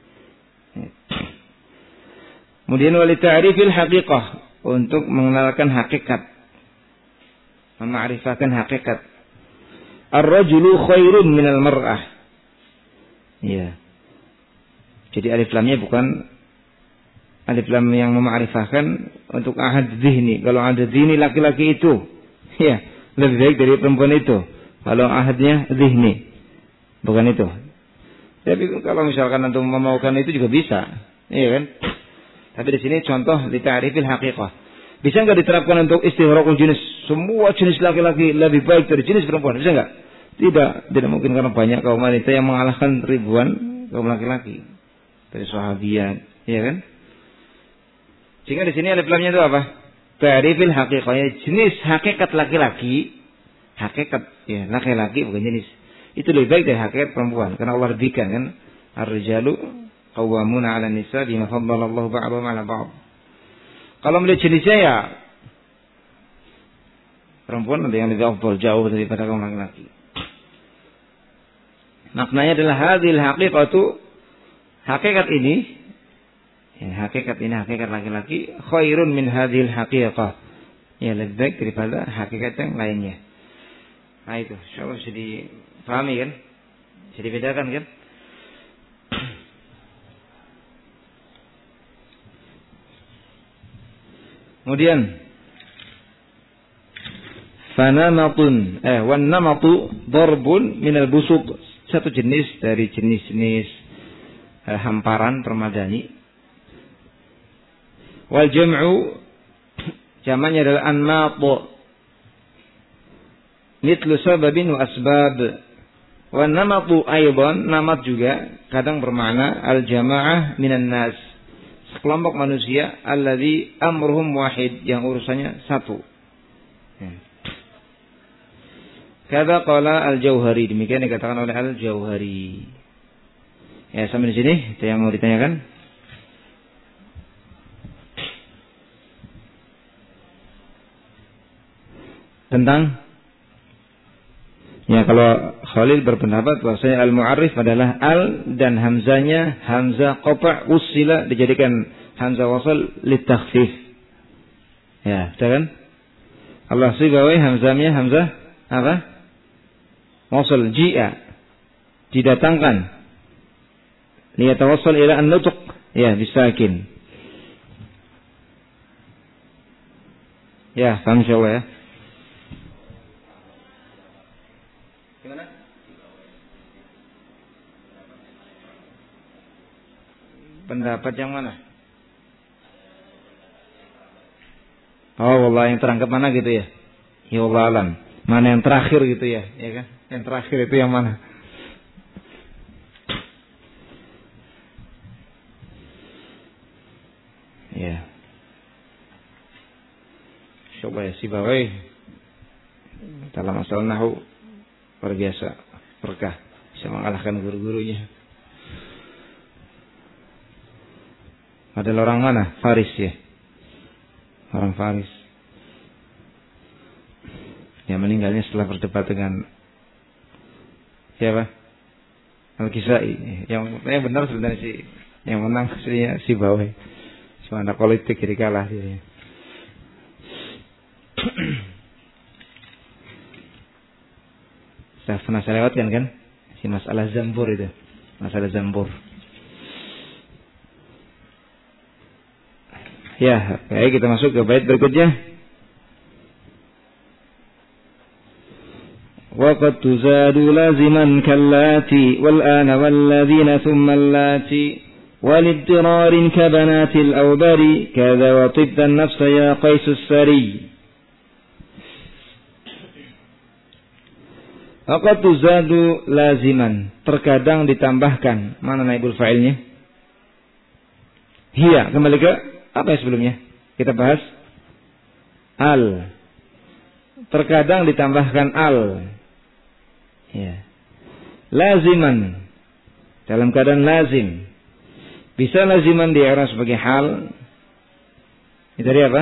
Kemudian wali ta'rifil haqiqah, untuk mengenalkan hakikat, mema'rifahkan hakikat. Ar-rajulu khairun minal mar'ah. Ya. Jadi alif lamnya bukan alif lam yang mema'rifahkan untuk ahad zihni. Kalau ahad zihni laki-laki itu, ya, lebih baik dari perempuan itu. Kalau ahadnya zihni, bukan itu. Tapi kalau misalkan antum memaukan itu juga bisa, iya kan? Tapi di sini contoh di ta'rifil haqiqah. Bisa enggak diterapkan untuk istighraqul jenis? Semua jenis laki-laki lebih baik dari jenis perempuan, bisa enggak? Tidak mungkin, karena banyak kaum wanita yang mengalahkan ribuan kaum laki-laki dari sahabiat, ya kan? Sehingga di sini alif lamnya itu apa? Ta'rifil haqiqah, jenis hakikat laki-laki, hakikat ya laki-laki bukan jenis. Itu lebih baik dari hakikat perempuan, karena Allah lebihkan kan, ar-rijalu qawwamuna 'alan nisa bima faddalallahu ba'dahum 'ala ba'd. Kalau melihat jenisnya ya perempuan ada yang lebih afdal jauh daripada kaum laki-laki. Maknanya adalah hadhil haqiqatu, hakikat ini, ya, hakikat ini hakikat laki-laki, khairun min hadhil haqiqah. Ya, lebih baik daripada hakikat yang lainnya. Nah itu, insyaallah bisa dipahami kan? Bisa dibedakan kan? Kemudian fanamatun wan namatu darbun minal busuk, satu jenis dari jenis-jenis hamparan permadani. Wal jam'u, jamaknya adalah annatu Mithlu sababin wa asbab. Wa namatu aydan, namat juga kadang bermakna al-jama'ah minan nas. Sekelompok manusia alladzi amruhum wahid, yang urusannya satu. Kata qala al-Jauhari, demikian dikatakan oleh al-Jauhari. Ya, sampai di sini itu yang mau ditanyakan. Tentang, ya, kalau Khalil berpendapat bahwasanya al-mu'arrif adalah al dan hamzanya hamzah qata' usila, dijadikan hamzah wasal litakhfif. Ya, betul kan? Allah Subhanahu hamzahnya hamzah apa? Wasal ji'a, didatangkan. Liyatawassal ila an-nutq, ya, bisakin. Ya, paham insyaallah ya. Gimana? Pendapat yang mana? Oh, wallah, yang terangkat mana gitu ya? Ya Allah alam. Mana yang terakhir gitu ya? Ya kan? Yang terakhir itu yang mana? Ya. Coba ya, Sibawai dalam masalah nahwu luar biasa, berkah, bisa mengalahkan guru-gurunya. Adalah orang mana? Faris ya. Orang Faris. Yang meninggalnya setelah berdebat dengan siapa? Al-Kisai. Yang benar sebenarnya yang menang aslinya Sibawai. Cuma ada politik jadi kalah dia. Saya pernah saya lewatkan kan? Si masalah Zambur itu. Masalah Zambur. Ya, baik, kita masuk ke bait berikutnya. وَقَدْ تُزَادُ لَازِمًا كَاللَّاتِي وَالْآنَ وَالَّذِينَ ثُمَّ اللَّاتِي وَلِاضْطِرَارٍ كَبَنَاتِ الْأَوْبَرِ كَذَا وَطِبْتَ النَّفْسَ يَا قَيْسُ السَّرِيِّ. وَقَدْ تُزَادُ لَازِمًا, terkadang ditambahkan. Mana naibul fa'ilnya? Hiya, kembali ke apa yang sebelumnya kita bahas? Al. Terkadang ditambahkan al. Ya. Laziman, dalam keadaan lazim. Bisa laziman di-i'rab sebagai hal. Itu dari apa?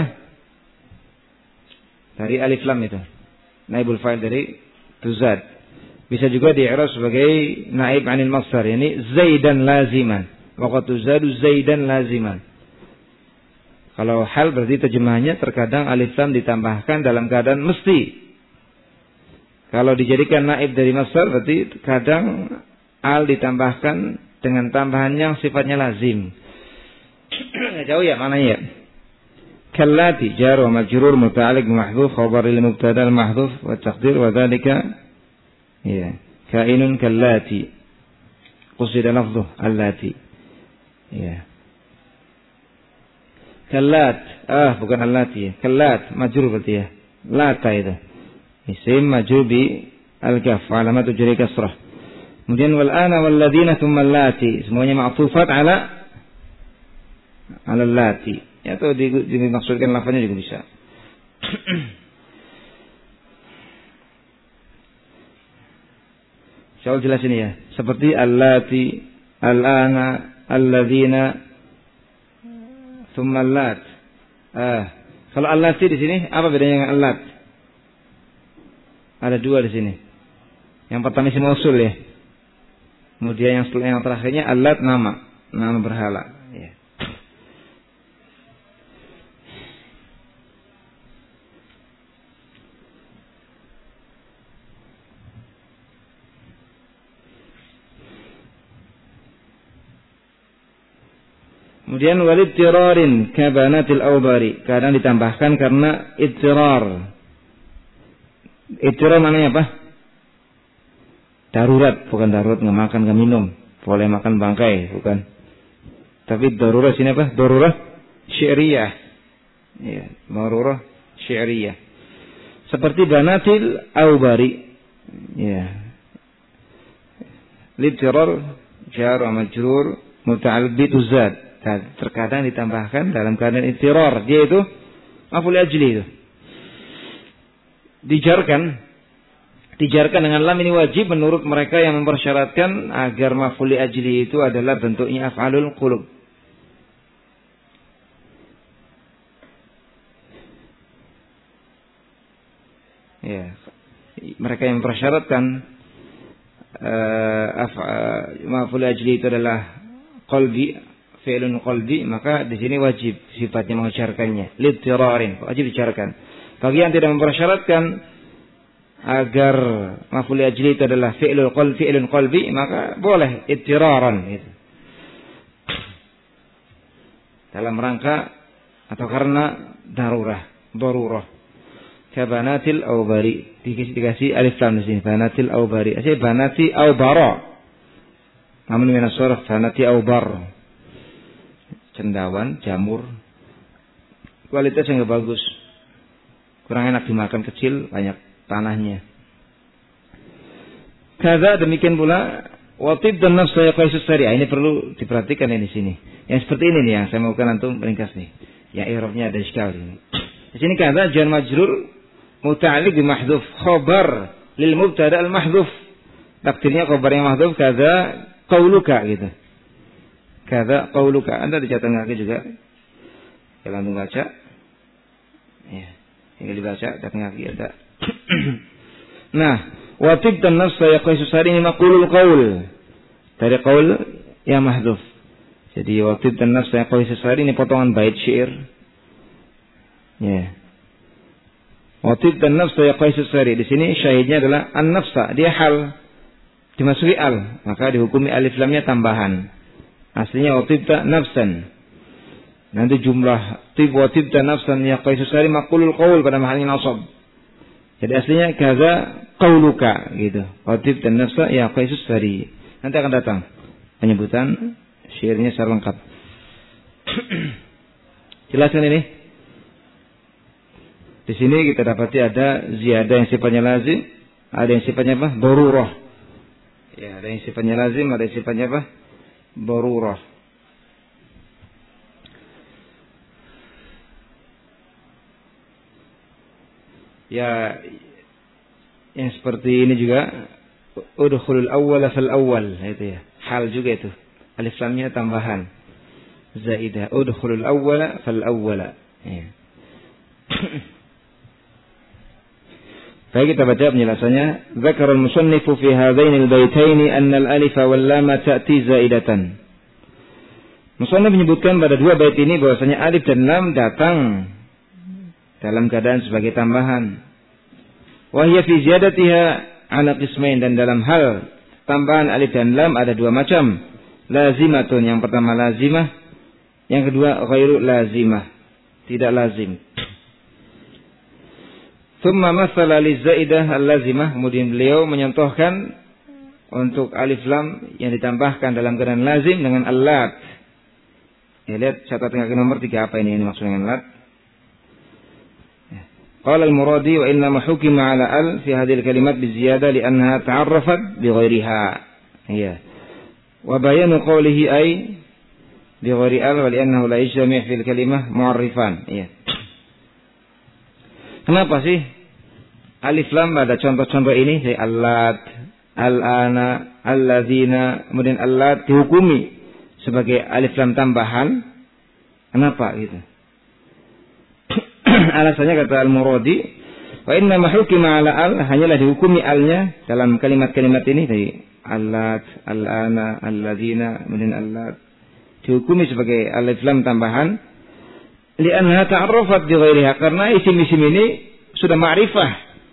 Dari alif lam itu. Naibul fa'il dari tuzad. Bisa juga di-i'rab sebagai naib 'anil masdar, yakni zaidan laziman. Wa qad tuzadu zaidan laziman. Kalau hal berarti terjemahannya terkadang alif lam ditambahkan dalam keadaan mesti. Kalau dijadikan naib dari masdar berarti kadang al ditambahkan dengan tambahan yang sifatnya lazim. Jauh ya mananya ya. Kallati jar wa majrur muta'alliq bi mahdhuf khabar lil mubtada al mahdhuf wa taqdir wa dhalika ya kainun kallati qusida lafdhu allati ya. Kallat, bukan allati ya. Kallat majrur berarti ya. Lata itu isim majrur bi al-kaf alamat jari kasrah. Kemudian wal ana wal ladzina thumma allati, semuanya ma'tufat ala allati. Ya, atau dimaksudkan lafaznya juga bisa. Soal jelas ini ya. Seperti allati, al-ana, alladzina, thumma allat. Kalau allati di sini apa bedanya dengan allat? Ada dua di sini. Yang pertama isim mausul ya. Kemudian yang terakhirnya allat nama berhala. Ya. Kemudian walid tirarin kabanatil awbari, kadang ditambahkan karena ittirar. Ittirar maknanya apa? Darurat, bukan darurat nggak makan nggak minum, boleh makan bangkai, bukan. Tapi darurat sini apa? Darurat syiriyah. Ya, darurat syiriyah. Seperti banatil aubari. Ya. Lidtirar jar wa majrur muta'alliq bi tuzad. Terkadang ditambahkan dalam keadaan ittirar. Dia itu maf'ul ajli itu. Dijarkan dengan lam ini wajib menurut mereka yang mempersyaratkan agar maf'ul ajli itu adalah bentuknya af'alul qulub. Ya. Mereka yang mempersyaratkan maf'ul ajli itu adalah qalbi, fi'lun qalbi, maka di sini wajib sifatnya mengucapkannya lidtirarin, wajib dicarkan. Bagi yang tidak mempersyaratkan agar maf'ul ajli itu adalah fi'lun qalbi, maka boleh ittiraran gitu. Dalam rangka atau karena darurah. Kabanatil aubari, dikasih alif lam di sini. Banatil aubari, asli banati aubara. Namun min as-surah banati aubar. Cendawan, jamur. Kualitasnya enggak bagus. Kurang enak dimakan, kecil, banyak tanahnya. Kaza demikian pula watib dan nafs ya qaisus syariah. Ini perlu diperhatikan di sini. Yang seperti ini nih yang saya maukan antum ringkas nih. Ya i'rabnya ada sekali ini. Di sini kaza jar majrur muta'alliq bi mahdhuf, khabar lil mubtada al mahdhuf. Takdirnya khabar yang mahdhuf kaza qauluka gitu. Kaza qauluka. Anda dicatat kaki juga. Kalau antum baca. Ya. Tinggal dibaca catat kaki ada. Nah, watib dan nafs ya qaisus ini maqulul qaul. Dari qaul yang mahdhuf. Jadi watib dan nafs ya qaisus ini potongan bait syair. Ya. Watib dan nafs ya qaisus di sini syahidnya adalah an-nafsa, dia hal dimasuki al, maka dihukumi alif lamnya tambahan. Aslinya watib ta nafsan. Nanti jumlah watib ta nafsan ya qaisus maqulul qaul pada mahalnya nasab. Jadi aslinya kaza qauluka gitu. Watib dan nafsa ya qaisus nanti akan datang penyebutan syairnya secara lengkap. Jelaskan ini. Di sini kita dapati ada ziyadah yang sifatnya lazim, ada yang sifatnya apa? Darurah. Ya, ada yang sifatnya lazim, ada yang sifatnya apa? Darurah. Ya, yang seperti ini juga udkhulul awwala fal awwal, itu ya. Hal juga itu. Alif lamnya tambahan. Zaidah. Udkhulul awwala fal awwala. Ya. Baik, kita baca penjelasannya. Zakarul musannifu fi hadainil baitaini anna al-alif wal lam ta'ti zaidatan. Musannif menyebutkan pada dua bait ini bahwasanya alif dan lam datang dalam keadaan sebagai tambahan. Wa hiya fi ziyadatiha ala qismain, dan dalam hal tambahan alif dan lam ada dua macam. Lazimatun, yang pertama lazimah, yang kedua ghairu lazimah, tidak lazim. Tsumma mathala lizaidah al-lazimah, kemudian beliau menyontohkan untuk alif lam yang ditambahkan dalam keadaan lazim dengan al-lat. Ya, lihat catatan kaki nomor 3 apa ini maksudnya dengan lat. Qala al-Muradi wa inna ma hukima ala al fi hadhihi al-kalimat bi ziyadah li annaha ta'arrafat bi ghairiha. Iya. Wa bayanu qawlihi ay bi ghairi al wa li annahu la yajtami' fi al-kalimah mu'arrifan. Iya. Kenapa sih alif lam pada contoh-contoh ini, dari al-lat, al-ana, al-ladzina, kemudian al-lat dihukumi sebagai alif lam tambahan? Kenapa gitu? Alasannya kata Al-Muradi, wa inna ma hukima ala al, hanyalah dihukumi alnya dalam kalimat-kalimat ini, dari al-lat, al-ana, al-ladzina, kemudian al-lat dihukumi sebagai alif lam tambahan. Li'anha ta'arrafat bi ghairiha, karena isim-isim ini sudah ma'rifah.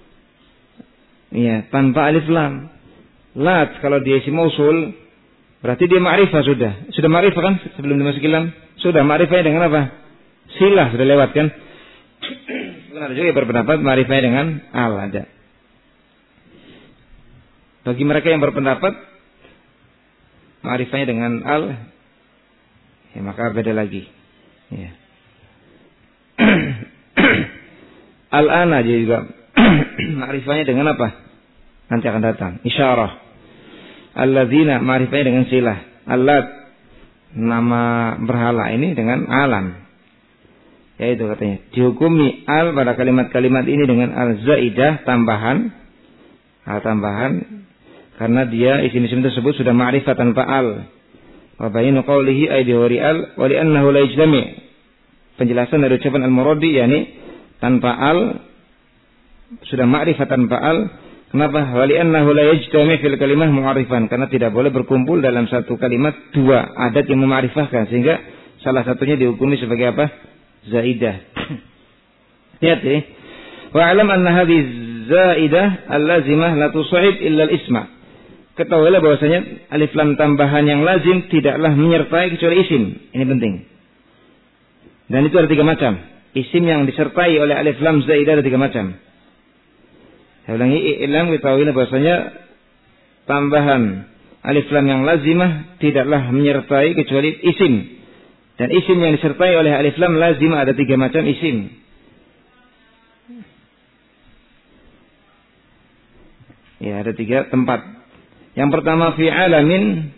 Iya, tanpa alif lam. Lat kalau dia isim mausul berarti dia ma'rifah sudah. Sudah ma'rifah kan sebelum dimasuki lam? Sudah ma'rifahnya dengan apa? Silah sudah lewat kan? Benar juga berpendapat ma'rifahnya dengan al ada. Bagi mereka yang berpendapat ma'rifahnya dengan al, ya maka beda lagi. Ya. Al-ana juga Ma'rifahnya dengan apa? Nanti akan datang. Isyarah. Alladzina ma'rifahnya dengan silah. Allat nama berhala ini dengan alam. Yaitu katanya dihukumi al pada kalimat-kalimat ini dengan al zaidah tambahan. Tambahan karena dia isim-isim tersebut sudah ma'rifah tanpa al. Wa bayinu qawlihi ay bihuri al wa li'annahu la yajtami'. Penjelasan dari ucapan al-muradi yakni tanpa al sudah ma'rifah tanpa al. Kenapa? Wa li'annahu la yajtami' fil kalimah mu'arifan, karena tidak boleh berkumpul dalam satu kalimat dua adat yang memarifahkan, sehingga salah satunya dihukumi sebagai apa? Zaidah. Lihat ya. Wa alam anna hadhihi zaidah al-lazimah la tusahib illa al-isma. Ketahuilah bahwasanya alif lam tambahan yang lazim tidaklah menyertai kecuali isim. Ini penting. Dan itu ada 3 macam. Isim yang disertai oleh alif lam zaidah ada 3 macam. Saya ulangi, i'lam ketahuilah bahwasanya tambahan alif lam yang lazimah tidaklah menyertai kecuali isim. Dan isim yang disertai oleh alif lam lazimah ada 3 macam isim. Ya, ada 3 tempat. Yang pertama fi alamin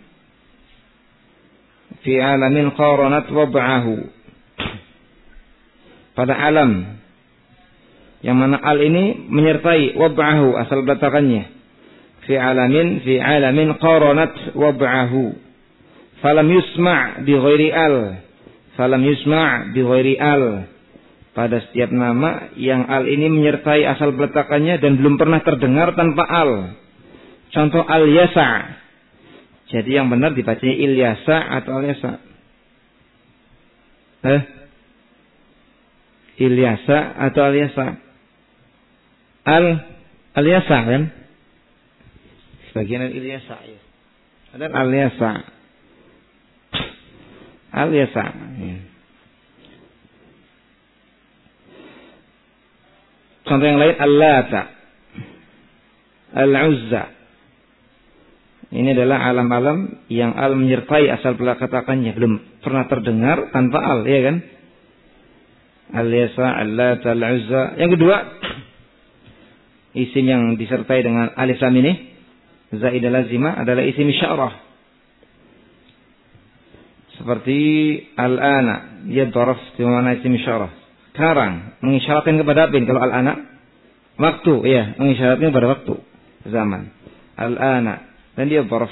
qaranat wad'ahu. Pada alam yang mana al ini menyertai wad'ahu asal betakannya. Fi alamin qaranat wad'ahu. Falam yusma' bi ghairi al. Pada setiap nama yang al ini menyertai asal peletakannya dan belum pernah terdengar tanpa al. Contoh al-yasa. Jadi yang benar dibacanya il-yasa atau al-yasa? Il-yasa atau al-yasa? Al-yasa kan? Sebagian il-yasa ya. Ada al-yasa. Al-yasa. Contoh yang lain al-lata, al-uzza. Ini adalah alam-alam yang al menyertai asal peletakannya belum pernah terdengar tanpa al, ya kan? Al-yasa, al-lata, al-uzza. Yang kedua, isim yang disertai dengan alif lam ini zaidah lazimah adalah isim isyarah. Seperti al-ana, dia dharaf di mana isim isyarah. Sekarang mengisyaratkan kepada apa? Kalau al-ana waktu, ya, mengisyaratkan pada waktu, zaman. Al-ana dan dia dharaf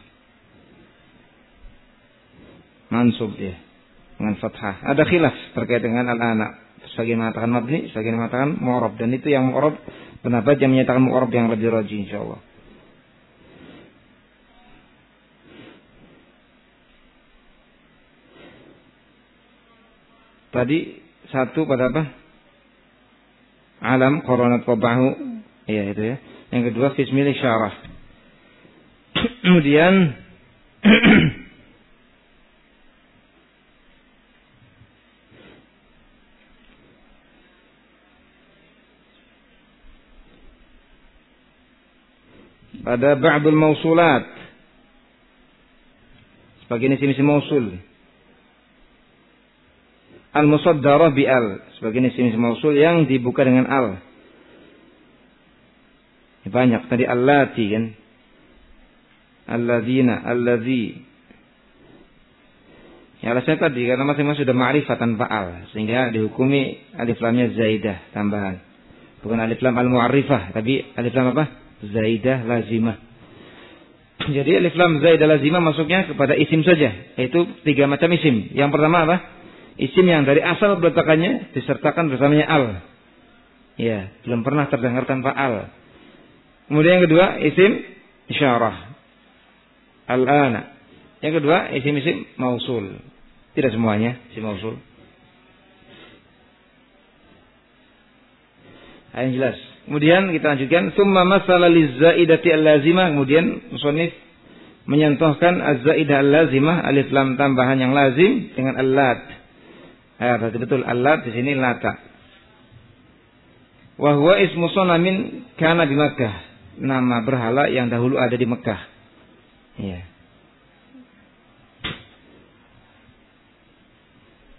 mansub dia dengan fathah. Ada khilaf terkait dengan al-ana. Sebagian mengatakan mabni, sebagian mengatakan mu'rab, dan itu yang mu'rab pendapat yang menyatakan mu'rab yang lebih rajih insyaallah. Tadi satu pada apa? Alam qaranat wad'ahu. Ya itu ya. Yang kedua fismil isyarah. Kemudian pada ba'dul mausulat sebagian isim-isim mausul. Al-musaddarah bi al, sebagian isim-isim mausul yang dibuka dengan al. Banyak tadi allati kan. Alladzina, alladzi. Ya alasannya tadi karena masing-masing sudah ma'rifah tanpa al, sehingga dihukumi alif lamnya zaidah tambahan. Bukan alif lam al-mu'arrifah, tapi alif lam apa? Zaidah lazimah. Jadi alif lam zaidah lazimah masuknya kepada isim saja, yaitu 3 macam isim. Yang pertama apa? Isim yang dari asal peletakannya disertakan bersamanya al. Ya, belum pernah terdengar tanpa al. Kemudian yang kedua isim isyarah. Al-ana. Yang kedua isim-isim mausul. Tidak semuanya isim mausul. Yang jelas. Kemudian kita lanjutkan summa masala lizaidati al-lazimah. Kemudian musannif menyentuhkan az-zaidah al-lazimah alif lam tambahan yang lazim dengan al-lat. Berarti betul al-lat di sini lata. Wa huwa ismu sanamin kana di Makkah. Nama berhala yang dahulu ada di Mekah. Ya.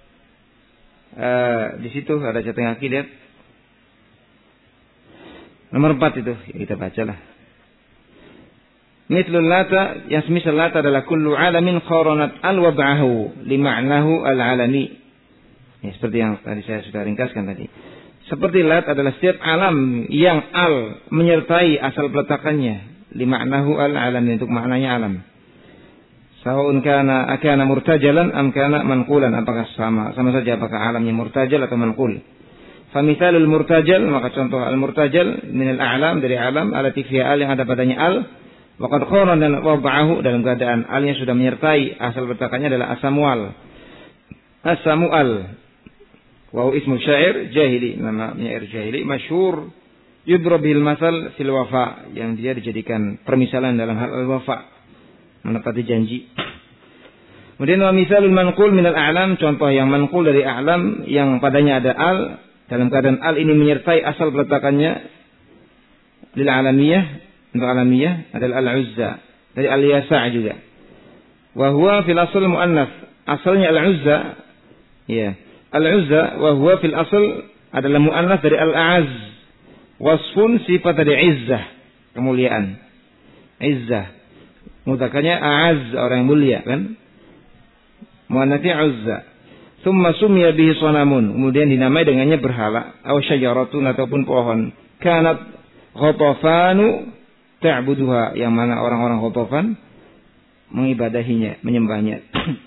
Di situ ada catatan kaki, lihat. Nomor 4 itu ya kita bacalah. Mithlul lata, yang semisal lata adalah kullu alamin qaranat al-wab'ahu lima'nahu al-alami. Ya, seperti yang tadi saya sudah ringkaskan tadi. Seperti lat adalah setiap alam yang al menyertai asal peletakannya lima'nahu al-alami, untuk maknanya alam. Sawa'un kana murtajalan am kana manqulan, apakah sama saja apakah alamnya murtajal atau manqul. Famithalul murtajal, maka contoh al-murtajal min al-a'lam, dari alam alati fiha al, yang ada padanya al. Waqad qarana dan wada'ahu, dalam keadaan alnya sudah menyertai asal peletakannya adalah asamual. Asamual wa ismu syair jahili, nama penyair jahili masyhur yudrab bil masal fil wafa, yang dia dijadikan permisalan dalam hal al-wafa, menepati janji. Kemudian wa misalul manqul min al-a'lam, contoh yang manqul dari a'lam yang padanya ada al, dalam keadaan al ini menyertai asal peletakannya lil alamiyah, untuk alamiyah adalah al-uzza, dari al-yasa' juga. Wa huwa fil asl muannats, asalnya al-uzza, ya. Al-uzza wa huwa fil asl adalah muannats dari al-a'az. Wasfun, sifat dari izzah, kemuliaan. Izzah. Mudzakarnya a'az, orang yang mulia kan? Muannatsnya uzza. Tsumma sumiya bihi sanamun, kemudian dinamai dengannya berhala, aw syajaratun, ataupun pohon. Kanat ghatafanu ta'buduha, yang mana orang-orang Ghatafan mengibadahinya, menyembahnya.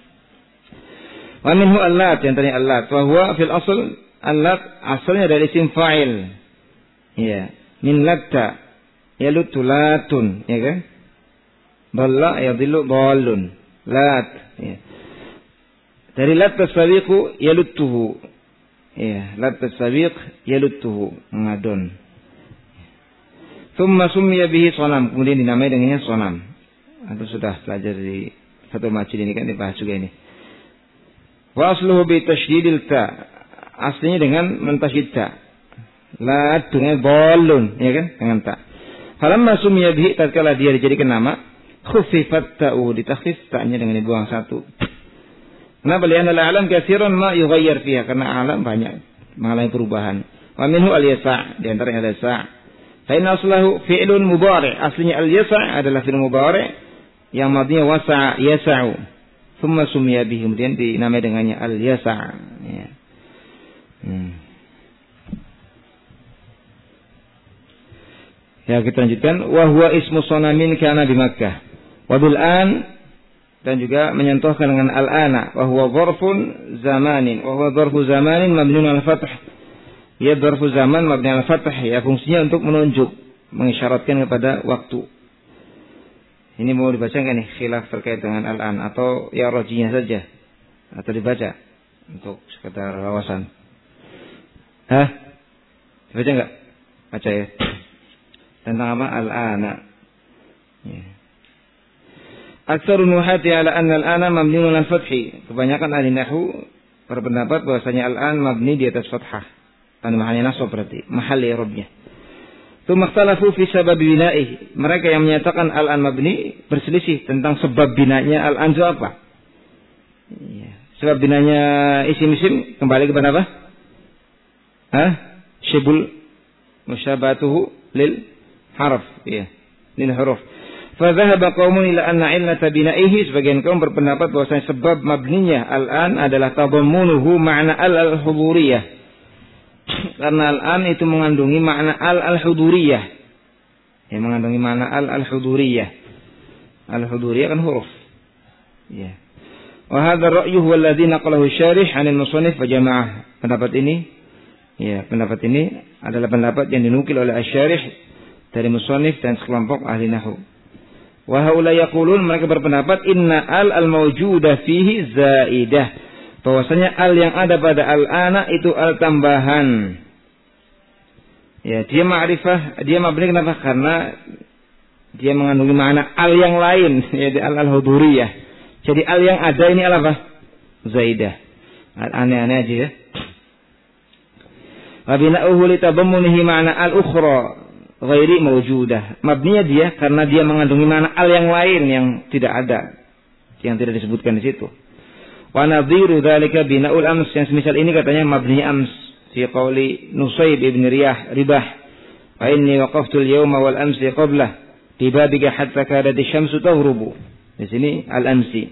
Wa minhu allat, yang tadi allat, wa huwa fil asl allat, asalnya dari isim fa'il. Ya, min latta yaluttu latun, ya kan? Dhalla yadhillu dhallun. Lat, ya. Dari lat tasabiqu yaluttuhu. Ya, lat tasabiq yaluttuhu, ngadon. Tsumma summiya bihi sanam, kemudian dinamai dengannya sanam. Aku sudah belajar di satu majlis ini kan, dibahas juga ini. Wa asluhu bi tasydidil ta, aslinya dengan mentasydid ta. La dengan dhalun, ya kan, dengan ta. Falamma summiya bihi, tatkala dia dijadikan nama, khuffifat ta'u, ditakhfif ta'nya dengan dibuang satu. Kenapa? Li'anna al-a'lam katsiran ma yughayyar fiha, karena alam banyak mengalami perubahan. Wa minhu al-yasa', di antaranya al-yasa'. Fa'inna aslahu fi'lun mudhari', aslinya al-yasa' adalah fi'l mudhari' yang madhinya wasa'a yasa'u. Tsumma sumiya bihi, kemudian dinamai dengannya al-yasa'. Ya. Ya, kita lanjutkan. Wa huwa ismu sanamin kana bi Makkah. Wa bil an, dan juga menyentuhkan dengan al-ana, wa huwa dzarfun zamanin, wa huwa dzarfu zamanin mabniun al-fath. Ya, dzarfu zaman mabni al-fath, ya, fungsinya untuk menunjuk, mengisyaratkan kepada waktu. Ini mau dibaca enggak nih, khilaf terkait dengan al-an, atau ya rojinya saja, atau dibaca untuk sekedar wawasan? Hah? Dibaca enggak? Baca ya. Tentang apa? Al-ana. Ya. Aktsarun nuhati ala anna al-ana mabniun al-fath. Kebanyakan ahli nahwu berpendapat bahwasanya al-an mabni di atas fathah. Tanda mahalnya nasab, berarti mahal i'rabnya. Tsumma ikhtalafu fi sabab bina'ihi. Mereka yang menyatakan al-an mabni berselisih tentang sebab binanya al-an itu apa? Ya. Sebab binanya isim-isim kembali kepada apa? Syibul musyabatuhu lil harf, ya, lil huruf. Fa dhahaba qaumun ila anna illata bina'ihi, sebagian kaum berpendapat bahwasanya sebab mabninya al-an adalah tadammunuhu ma'na al-huduriyah. Karena al-an itu mengandungi makna al-huduriyah. Ya, mengandungi makna al-huduriyah. Al-huduriyah kan huruf. Ya. Wa hadha ar-ra'yu huwa alladhi naqalahu asy-syarih 'an al-musannif wa jama'ah. Pendapat ini adalah pendapat yang dinukil oleh asy-syarih dari musannif dan sekelompok ahli nahwu. Wa haula yaqulun, mereka berpendapat inna al-mawjuda fihi zaidah, bahwasanya al yang ada pada al-ana itu al tambahan. Ya, dia ma'rifah, dia mabni, kenapa? Karena dia mengandungi makna al yang lain, yaitu al-huduriyah. Jadi al yang ada ini al apa? Zaidah. Aneh-aneh aja ya. Wa bina'uhu litabammunihi ma'na al-ukhra ghairi mawjudah. Mabninya dia karena dia mengandungi makna al yang lain yang tidak ada, yang tidak disebutkan di situ. Wa nadhiru dzalika bina'ul ams, yang semisal ini katanya mabninya ams fi qauli Nusayb ibn Ribah, Fa inni waqaftu al-yawma wal amsi qablah bi babika hatta kadat asy-syamsu taghrubu. Di sini al-amsi.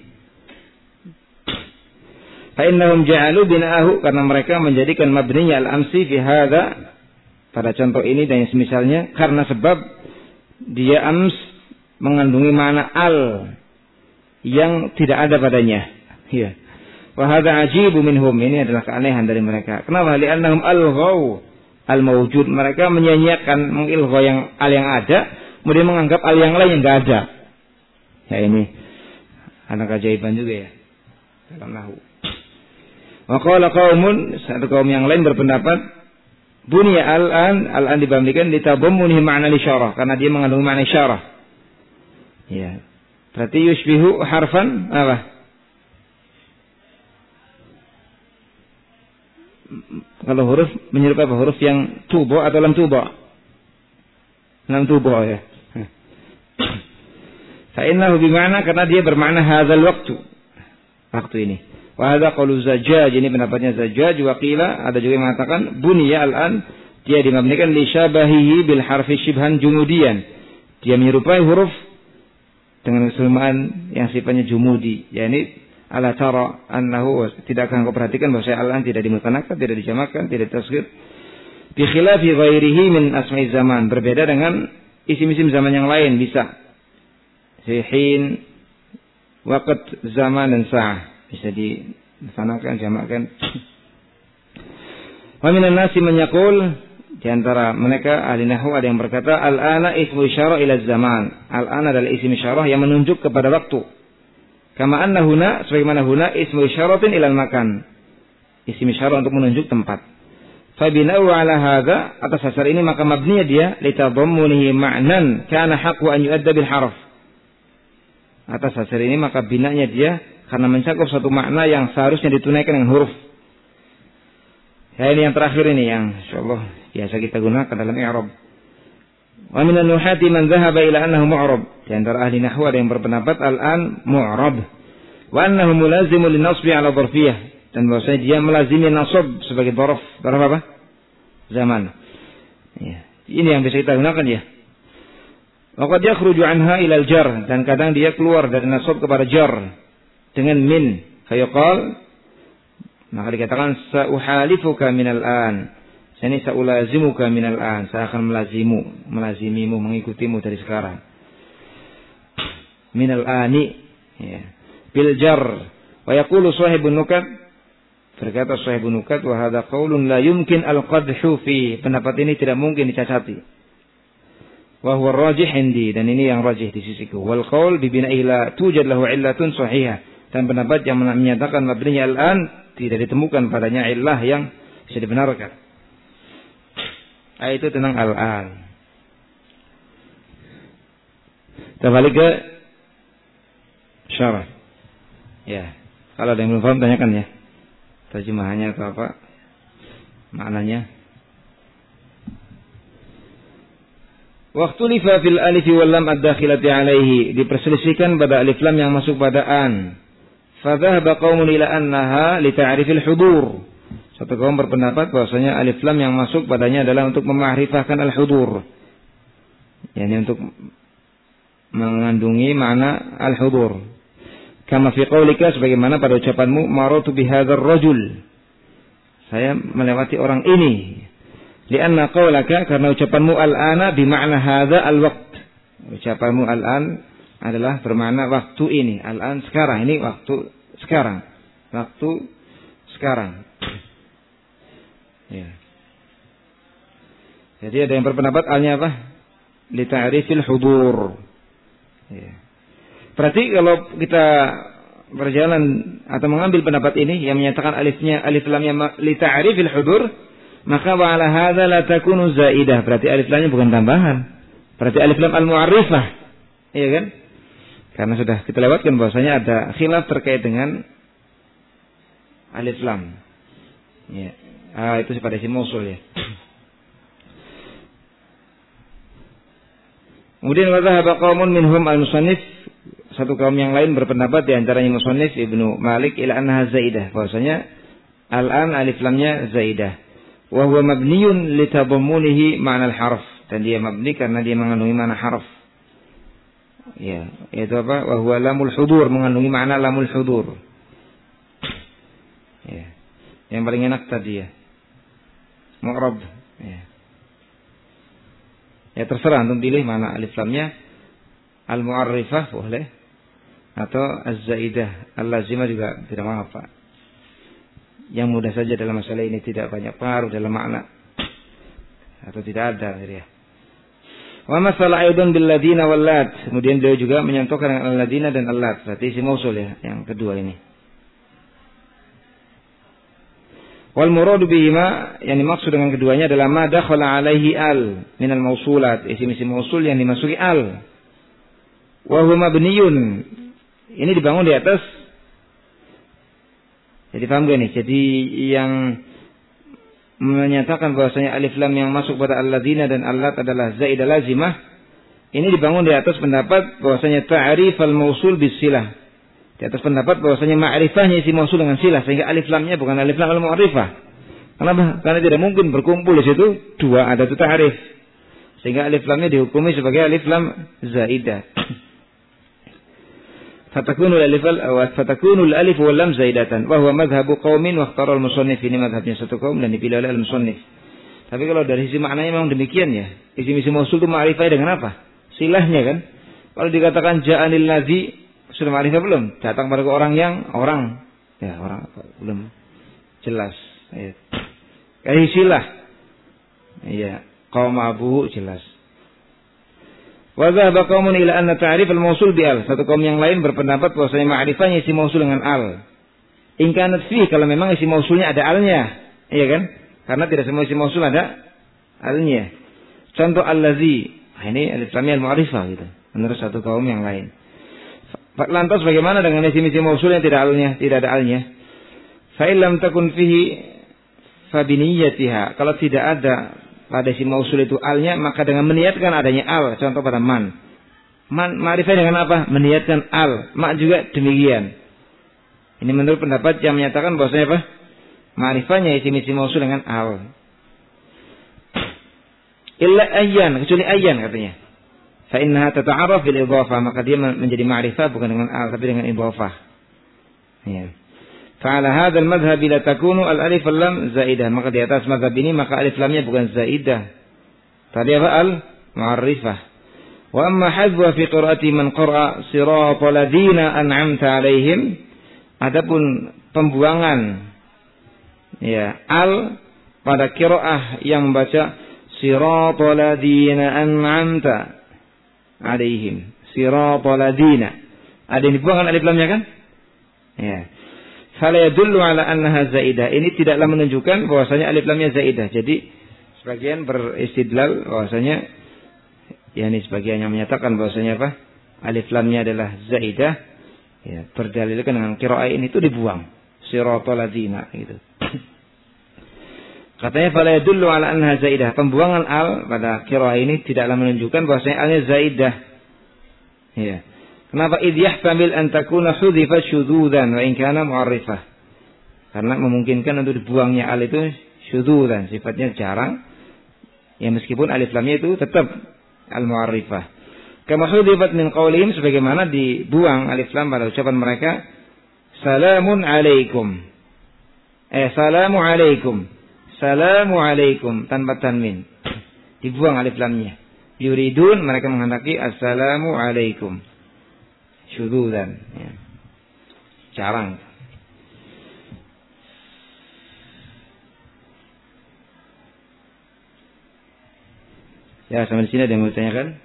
Fa innahum ja'alu bina'ahu, karena mereka menjadikan mabninya al-amsi fi hadza, pada contoh ini dan semisalnya, karena sebab dia ams mengandungi makna al yang tidak ada padanya. Ya. Wa hadza ajibu minhum, ini adalah keanehan dari mereka. Kenapa? Li'annahum alghaw al-mawjud, mereka menyanyiakan, mengilghaw yang al yang ada, kemudian menganggap al yang lain yang enggak ada. Ya, ini anak ajaiban juga ya dalam nahwu. Wa qala qaumun, satu kaum yang lain berpendapat bunya al-an dibandingkan litabammunihi ma'na isyarah, karena dia mengandung makna isyarah. Ya. Berarti yushbihu harfan apa? Kalau huruf menyerupai apa? Huruf yang tubo atau lam tubo? Lam tubo ya. Fa innahu bima'na, karena dia bermakna hadzal waktu ini. Wa hadza qaulu Zajjaj, ini pendapatnya Zajjaj. Wa qila, ada juga yang mengatakan bunya al-an, dia dimabnikan li syabahihi bil harfi shibhan jumudian, dia menyerupai huruf dengan keserumaan yang sifatnya jumudi. Yani ala tara annahu, tidakkah engkau perhatikan bahwa al-an tidak dimutanakan, tidak dijamakkan, tidak tasghir. Bi khilafi ghairihi min asma'i zaman, berbeda dengan isim-isim zaman yang lain, bisa hin, waqt, zaman dan sa'ah, bisa disanakan, jamakkan. Wa minan nasi man yaqul, di antara mereka ahli nahwu ada yang berkata al-ana ismu isyarah ila zaman. Al-ana adalah isim isyarah yang menunjuk kepada waktu. Kama anna huna, sebagaimana huna ismu isyaratin ila makan. Isim isyarah untuk menunjuk tempat. Fa bina'u ala hadza, atas dasar ini maka mabninya dia litadammunihi ma'nan kana haqqu an yu'adda bil harf. Atas dasar ini maka binanya dia karena mencakup satu makna yang seharusnya ditunaikan dengan huruf. Ya, ini yang terakhir ini yang insyaallah biasa kita gunakan dalam i'rab. Wa minan nuhati man dhahaba ila annahu mu'rab. Di antara ahli nahwu ada yang berpendapat al-an mu'rab. Wa annahu mulazimun lin-nasbi 'ala dharfiyah, dan bahwasanya dia melazimi nasab sebagai dzaraf. Dzaraf apa? Zaman. Ya. Ini yang bisa kita gunakan ya. Wa qad yakhruju anha ila al-jar, dan kadang dia keluar dari nasab kepada jar dengan min. Fayaqal, maka dikatakan sa'uhalifuka minal an. Ini sa'ulazimuka minal an. Saya akan melazimimu, mengikutimu dari sekarang. Minal ani. Ya. Bil jar. Wa yaqulu sahibun nukat, berkata sahibun nukat, wa hadha qaulun la yumkin al-qadhu fi. Pendapat ini tidak mungkin dicacati. Wa huwa rajih indi, dan ini yang rajih di sisiku. Wal qaul bi bina'i la tujad lahu illatun sahihah, dan pendapat yang menyatakan mabninya al-an tidak ditemukan padanya illah yang bisa dibenarkan. Itu tentang al-an. Kita balik ke syarah. Ya, kalau ada yang belum paham tanyakan ya. Terjemahannya atau apa? Maknanya. Waktu lifa fil alif wal lam ad-dakhilati alaihi, diperselisihkan pada alif lam yang masuk pada an. Fa dhahaba qaumun ila annaha li ta'rifil hudur. Satu kaum berpendapat bahwasanya alif lam yang masuk padanya adalah untuk memakrifahkan al-hudur. Yani untuk mengandungi makna al-hudur. Kama fi qaulika, sebagaimana pada ucapanmu maratu bihadzal rajul. Saya melewati orang ini. Lianna qaulaka, karena ucapanmu al-ana bimakna hadza al-waqt. Ucapanmu al-an adalah bermakna waktu ini. Al-an sekarang, ini waktu sekarang. Waktu sekarang. Ya. Jadi ada yang berpendapat alnya apa? Li ta'rifil hudur. Ya. Berarti kalau kita berjalan atau mengambil pendapat ini yang menyatakan alifnya alif lamnya li ta'rifil hudur, maka wa ala hadza la takunu zaidah. Berarti alif lamnya bukan tambahan. Berarti alif lam al-mu'arrifah. Iya kan? Karena sudah kita lewatkan bahwasanya ada khilaf terkait dengan alif lam. Ya. Itu pada isim mausul ya. Kemudian wa dhahaba qaumun minhum al-musannif, satu kaum yang lain berpendapat di antaranya musannif Ibnu Malik ila annaha zaidah, bahwasanya al-an alif lamnya zaidah. Wa huwa mabniyun li tadammunihi ma'na al-harf, dan dia mabni karena dia mengandungi makna harf. Ya, yaitu apa? Wa huwa lamul hudur, mengandungi makna lamul hudur. Ya. Yang paling enak tadi ya. Mu'rab. Ya. Ya terserah antum pilih mana alif lamnya. Al-mu'arrifah boleh atau az-zaidah, al-lazimah juga tidak mengapa. Yang mudah saja dalam masalah ini, tidak banyak pengaruh dalam makna atau tidak ada ya. Wa masalah aidun bil ladina wal lat. Kemudian beliau juga menyentuhkan dengan al-ladina dan al-lat. Berarti isim mausul ya, yang kedua ini. Wal muradu bihima, yang dimaksud dengan keduanya adalah ma dakhala alaihi al minal mausulat, isim-isim mausul yang dimasuki al. Wa huwa mabniyun. Ini dibangun di atas. Jadi paham gak nih? Jadi yang menyatakan bahwasanya alif lam yang masuk pada alladzina dan allat adalah zaidah lazimah, ini dibangun di atas pendapat bahwasanya ta'rif al-mausul bisilah. Di atas pendapat bahwasanya ma'rifahnya isi mausul dengan silah, sehingga alif lamnya bukan alif lam al-mu'arrifah. Kenapa? Karena tidak mungkin berkumpul di situ dua ada tu ta'rif. Sehingga alif lamnya dihukumi sebagai alif lam zaidah. Fatakunul alif wal lam zaidatan wa huwa madhhabu qaumin wa ikhtara al-musannif, ini madhabnya satu kaum dan dipilih oleh al-musannif. Tapi kalau dari sisi maknanya memang demikian ya. Isi mausul itu ma'rifah dengan apa? Silahnya kan. Kalau dikatakan ja'anil ladzi, sudah ma'rifah belum? Datang pada orang yang orang. Ya, orang belum jelas. Ya. Kayak silah. Iya, qaum abuhu jelas. Wa dhahaba qaumun ila anna ta'rif al-mausul bi al. Satu kaum yang lain berpendapat bahwasanya ma'rifahnya isi mausul dengan al. In kanat fi, kalau memang isi mausulnya ada alnya. Iya kan? Karena tidak semua isi mausul ada alnya. Contoh allazi. Nah, ini alif lamnya al-ma'rifah gitu. Menurut satu kaum yang lain. Lantas bagaimana dengan isim-isim mausul yang tidak ada alnya? Fa illam takun fihi fa biniyatiha. Kalau tidak ada pada isim mausul itu alnya, maka dengan meniatkan adanya al. Contoh pada man. Man ma'rifah dengan apa? Meniatkan al. Ma juga demikian. Ini menurut pendapat yang menyatakan bahwasanya apa? Ma'rifahnya isim-isim mausul dengan al. Illa ayyan, kecuali ayyan katanya. Fa innaha tata'arraf bil idhafah, maka dia menjadi ma'rifah bukan dengan al tapi dengan idhafah. Ya. Fa ala hadzal madhhab la takunu al alif wal lam zaidah, maka di atas mazhab ini maka alif lamnya bukan zaidah. Tadi apa? Al mu'arrifah. Wa amma hadwa fi qiraati man qara'a siratal ladzina an'amta 'alaihim, adapun pembuangan ya al pada qiraah yang membaca siratal ladzina an'amta alaihim, siratal ladzina, ada yang dibuangkan alif lamnya kan? Ya. Fala yadullu ala annaha zaidah. Ini tidaklah menunjukkan bahwasanya alif lamnya zaidah. Jadi sebagian beristidlal bahwasanya yakni sebagian yang menyatakan bahwasanya apa? Alif lamnya adalah zaidah. Ya, berdalilkan dengan qiraah ini itu dibuang. Siratal ladzina gitu. Katanya fala yadullu ala annaha zaidah. Pembuangan al pada qiraah ini tidaklah menunjukkan bahwasanya alnya zaidah. Ya. Kenapa? Idh yahtamil an takuna hudhifat syudzudzan wa in kana mu'arrifah. Karena memungkinkan untuk dibuangnya al itu syudzudzan, sifatnya jarang. Ya meskipun alif lamnya itu tetap al-mu'arrifah. Kama hudhifat min qaulihim, sebagaimana dibuang alif lam pada ucapan mereka salamun alaikum. Salamu alaikum. Salamu alaikum tanpa tanwin. Dibuang alif lamnya. Yuridun, mereka menghendaki assalamu alaikum. Syududan. Ya. Jarang. Ya, sampai di sini ada yang mau ditanyakan?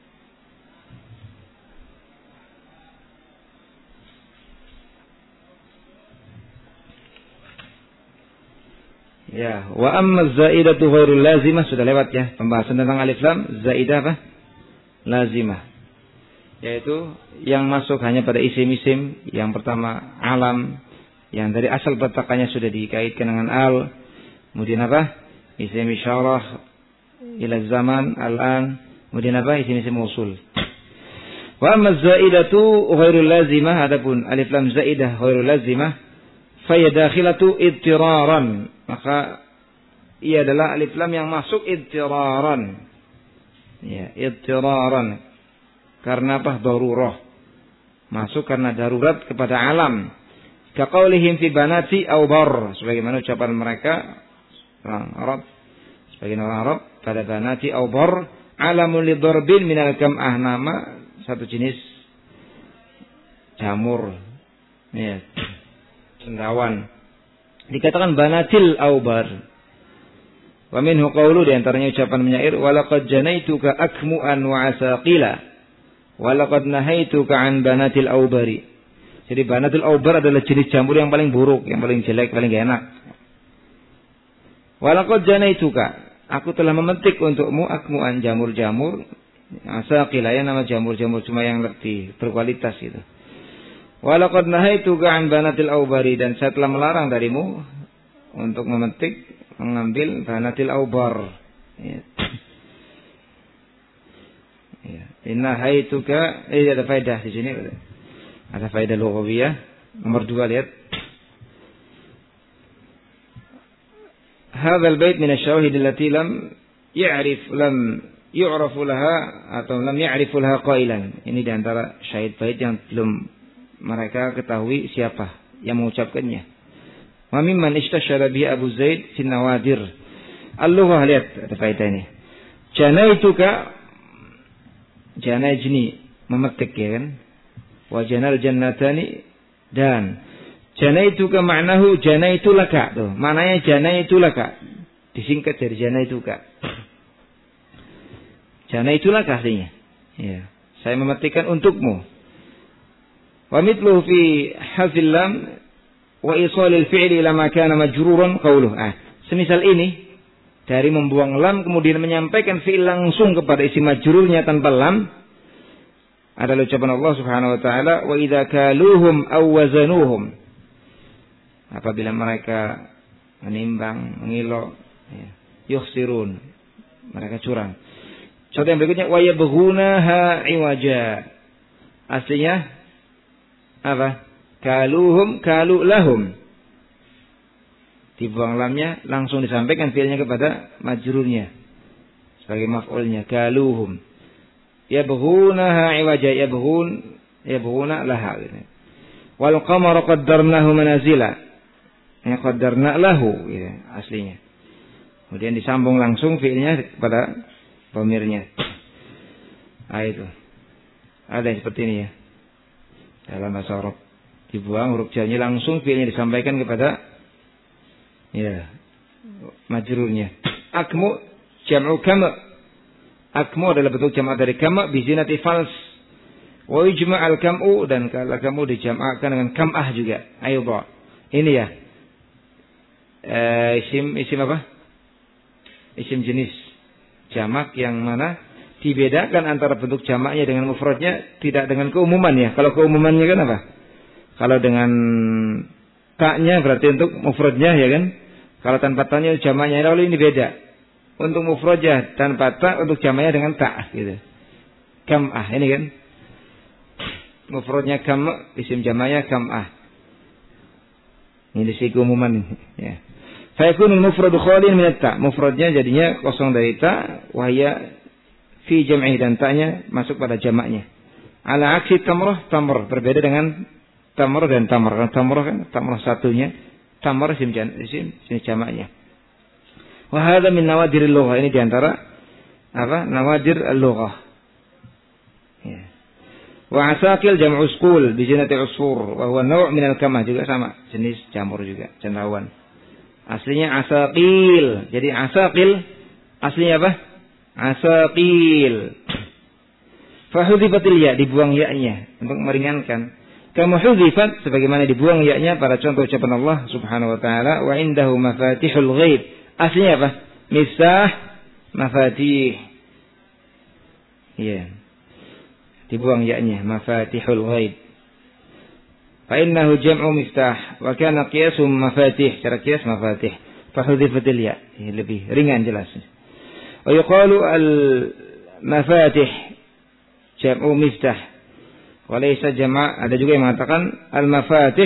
Ya, wa amma zaidatu ghairul lazimah, sudah lewat ya pembahasan tentang alif lam. Zaidah apa? Lazimah. Yaitu yang masuk hanya pada isim-isim. Yang pertama alam, yang dari asal peletakannya sudah dikaitkan dengan al. Kemudian apa? Isim isyarah ila zaman, al-an. Kemudian apa? Isim-isim mausul. Wa amma zaidatu ghairul lazimah, adapun alif lam zaidah ghairul lazimah, fa hiya dakhilatu ittiraran, maka ia adalah alif lam yang masuk ittiraran. Ya, ittiraran. Karena apa? Darurah. Masuk karena darurat kepada alam. Kaqaulihim fi banati awbar, sebagaimana ucapan mereka orang Arab, sebagian orang Arab pada banati awbar, alamul lidarbin minal kam'ah, nama satu jenis jamur, ya, cendawan. Dikatakan banatil awbar. Wa minhu qawlu, di antaranya ucapan penyair, walaqad janaituka akmu'an wa asaqila walaqad nahaituka an banatil awbari. Jadi banatul aubar adalah jenis jamur yang paling buruk, yang paling jelek, paling gak enak. Walaqad janaituka, aku telah memetik untukmu akmuan, jamur-jamur. Asaqila, ya, nama jamur-jamur cuma yang lebih berkualitas itu. Walaqad nahaituka an banatil aubari, dan saya telah melarang darimu untuk memetik, mengambil banatil aubar. Ya. Ya. Inna haituka, ada faedah di sini. Ada faedah lughawiyah. Nomor 2, lihat. Hadzal bait min asy-syawahid allati lam yu'rafu laha atau lam ya'rifu laha qailan. Ini di antara syahid bait yang belum mereka ketahui siapa yang mengucapkannya. Wa mimman istashara bi Abu Zaid fi Nawadir. Al-lughah, lihat ada faedah ini. Janaituka, janajni, memetik, ya kan? Wa janal jannatani, dan janaituka ma'nahu janaitu laka. Tuh, maknanya janaitu laka. Disingkat dari janaituka. Janaitu laka artinya. Ya, saya memetikkan untukmu. Wa mithluhu fi hadzil lam wa isalil fi'li ila ma kana majruran qawluh. Semisal ini dari membuang lam kemudian menyampaikan fi'il langsung kepada isim majrurnya tanpa lam adalah ucapan Allah Subhanahu wa taala, wa idza kaluhum aw wazanuhum, apabila mereka menimbang, mengilo, ya, yukhsirun, mereka curang. Contoh yang berikutnya, wa yabghunaha iwaja, aslinya apa? Kaluhum kalu lahum, dibuang lamnya, langsung disampaikan fiilnya kepada majrurnya sebagai maf'ulnya, kaluhum. Yabghunaha iwaja, yabghuna laha. Wal qamara qaddarnahu manazila, ya, qaddarna lahu, ya, aslinya. Kemudian disambung langsung fiilnya kepada dhamirnya. Itu ada yang seperti ini, ya, dalam bahasa Arab. Dibuang huruf jarnya, langsung fiilnya disampaikan kepada, ya, majrurnya. Akmu jam'u kama. Akmu adalah bentuk jamak dari kama bizinati fals. Wa yujma' al-kam'u, dan kalau kamu dijamakkan dengan kam'ah juga. Aidha. Ini ya. Isim apa? Isim jenis jamak yang mana dibedakan antara bentuk jamaknya dengan mufradnya, tidak dengan keumuman, ya. Kalau keumumannya kan apa? Kalau dengan taknya berarti untuk mufradnya, ya kan? Kalau tanpa taknya jamaknya, lalu ini beda. Untuk mufradnya tanpa ta, untuk jamaknya dengan ta, gitu. Kam'ah, ini kan mufradnya kam, isim jamaknya kam'ah. Ini si keumuman, ya. Fa yakunu al-mufradu khalin min ta, mufradnya jadinya kosong dari ta, wa hiya fi jam'i, dan ta'nya masuk pada jamaknya. Ala aksi tamrah, tamr berbeda dengan tamr dan tamr. Karena tamrah kan tamrah satunya, tamr isim jamaknya. Wa hadza min nawadiril lughah, ini diantara apa? Nawadir al-lughah. Ya. Wa asaqil jam'u usqul bi zinati usfur, wa huwa naw' min al-kamah, juga sama, jenis jamur juga, cendawan. Aslinya asaqil. Jadi asaqil aslinya apa? Asaqil. Fa hudhifatil ya, dibuang ya-nya untuk meringankan. Kama hudhifat, sebagaimana dibuang ya-nya pada contoh ucapan Allah Subhanahu wa taala, wa indahu mafatihul ghaib. Aslinya apa? Miftah mafatih. Iya. Dibuang ya-nya, mafatihul ghaib. Fa innahu jam'u miftah wa kana qiyasu mafatih, cara qiyas mafatih. Fa hudhifatil ya, lebih ringan jelas. Wa yuqalu al mafatih jam'u miftah. Wa laysa jama', ada juga yang mengatakan al mafatih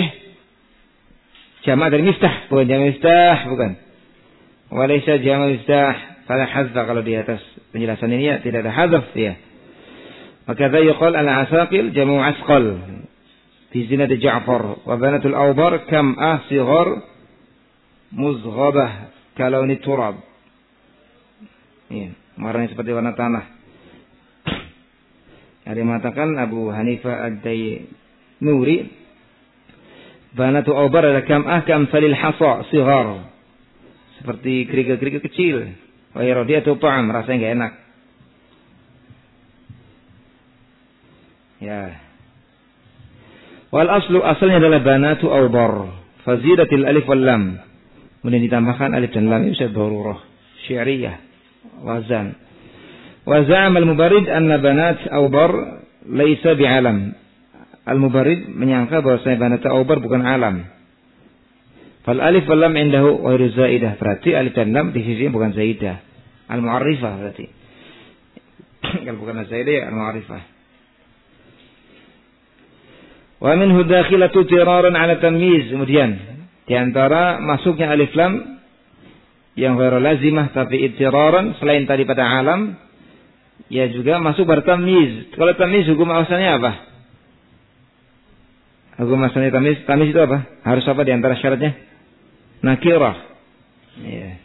jama' dari miftah, bukan jama' miftah, bukan. Walaysa jamak miftah, fala hazza, kalau di atas penjelasan ini ya tidak ada hadzaf ya. Maka ada yuqal al-asaqil jamu asqal fi zinati Ja'far wa banatul awbar kam'ah sighar muzghabah kalauni turab. Ya, warnanya seperti warna tanah. Ada yang mengatakan Abu Hanifah ad-Dainuri banatu awbar adalah kam'ah kamsalil hasa sighar, seperti kerikil-kerikil kecil. Wa iradiyatu ta'am, rasanya enggak enak. Ya. Wal aslu, asalnya adalah banatu awbar, fazidatil alif wal lam. Kemudian ditambahkan alif dan lam, itu darurah syi'riyah wazan. Wa za'ama al-mubarrid anna banat awbar laisa bi'alam. Al-mubarrid menyangka bahwasanya banat awbar bukan alam. Fal alif wal lam indahu ghairu zaidah, berarti alif dan lam di sisinya bukan zaidah. Al-mu'arrifah berarti. Kalau bukan zaidah ya al-mu'arrifah. Wa minhu dakhilatu tiraran 'ala tamyiz. Kemudian di antara masuknya alif lam yang ghairu lazimah tapi ittiraran selain tadi pada alam, ya juga masuk pada tamyiz. Kalau tamyiz hukum asalnya apa? Hukum asalnya tamyiz itu apa? Harus apa di antara syaratnya? Nakirah. Ya.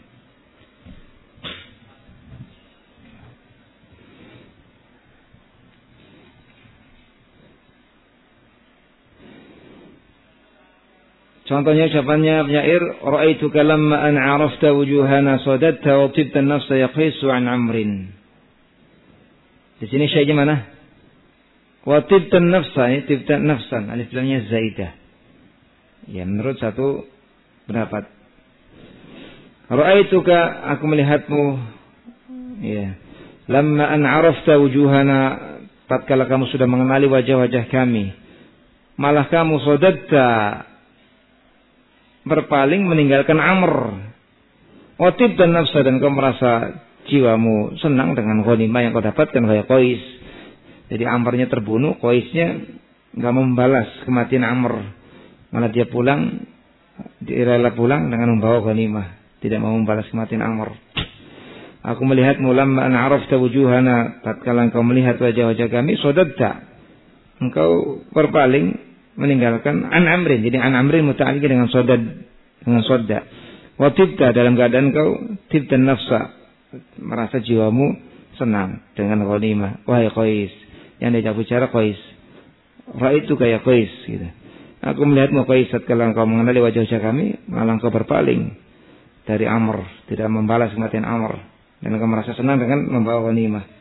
Contohnya ucapannya penyair, ra'aituka lamma an 'arafta wujuhana sadatta wa tibta an-nafsa yaqisu 'an amrin. Di sini syai'nya mana? Wa tibta an-nafsa, ini tibta nafsan, alif lamnya zaidah. Ya, menurut satu pendapat. Ra'aituka, aku melihatmu, ya. Lamma an 'arafta wujuhana, tatkala kamu sudah mengenali wajah-wajah kami, malah kamu sadatta, berpaling meninggalkan Amr. Watib dan nafsa, dan kau merasa jiwamu senang dengan ghanimah yang kau dapatkan kayak Qais. Jadi Amrnya terbunuh, Qaisnya enggak membalas kematian Amr. Malah dia pulang, dia rela pulang dengan membawa ghanimah, tidak mau membalas kematian Amr. Aku melihatmu lamma an 'arafta wujuhana, tatkala engkau melihat wajah-wajah kami, sadatta, engkau berpaling meninggalkan an amrin. Jadi an amrin muta'alliq dengan sodda. Wa tibta, dalam keadaan kau tibtan nafsa, merasa jiwamu senang dengan ghanimah. Wahai Qais, yang diajak bicara Qais. Ra'aitu kaya Qais gitu. Aku melihatmu Qais, tatkala engkau mengenali wajah-wajah kami, malah engkau berpaling dari Amr, tidak membalas kematian Amr, dan engkau merasa senang dengan membawa ghanimah.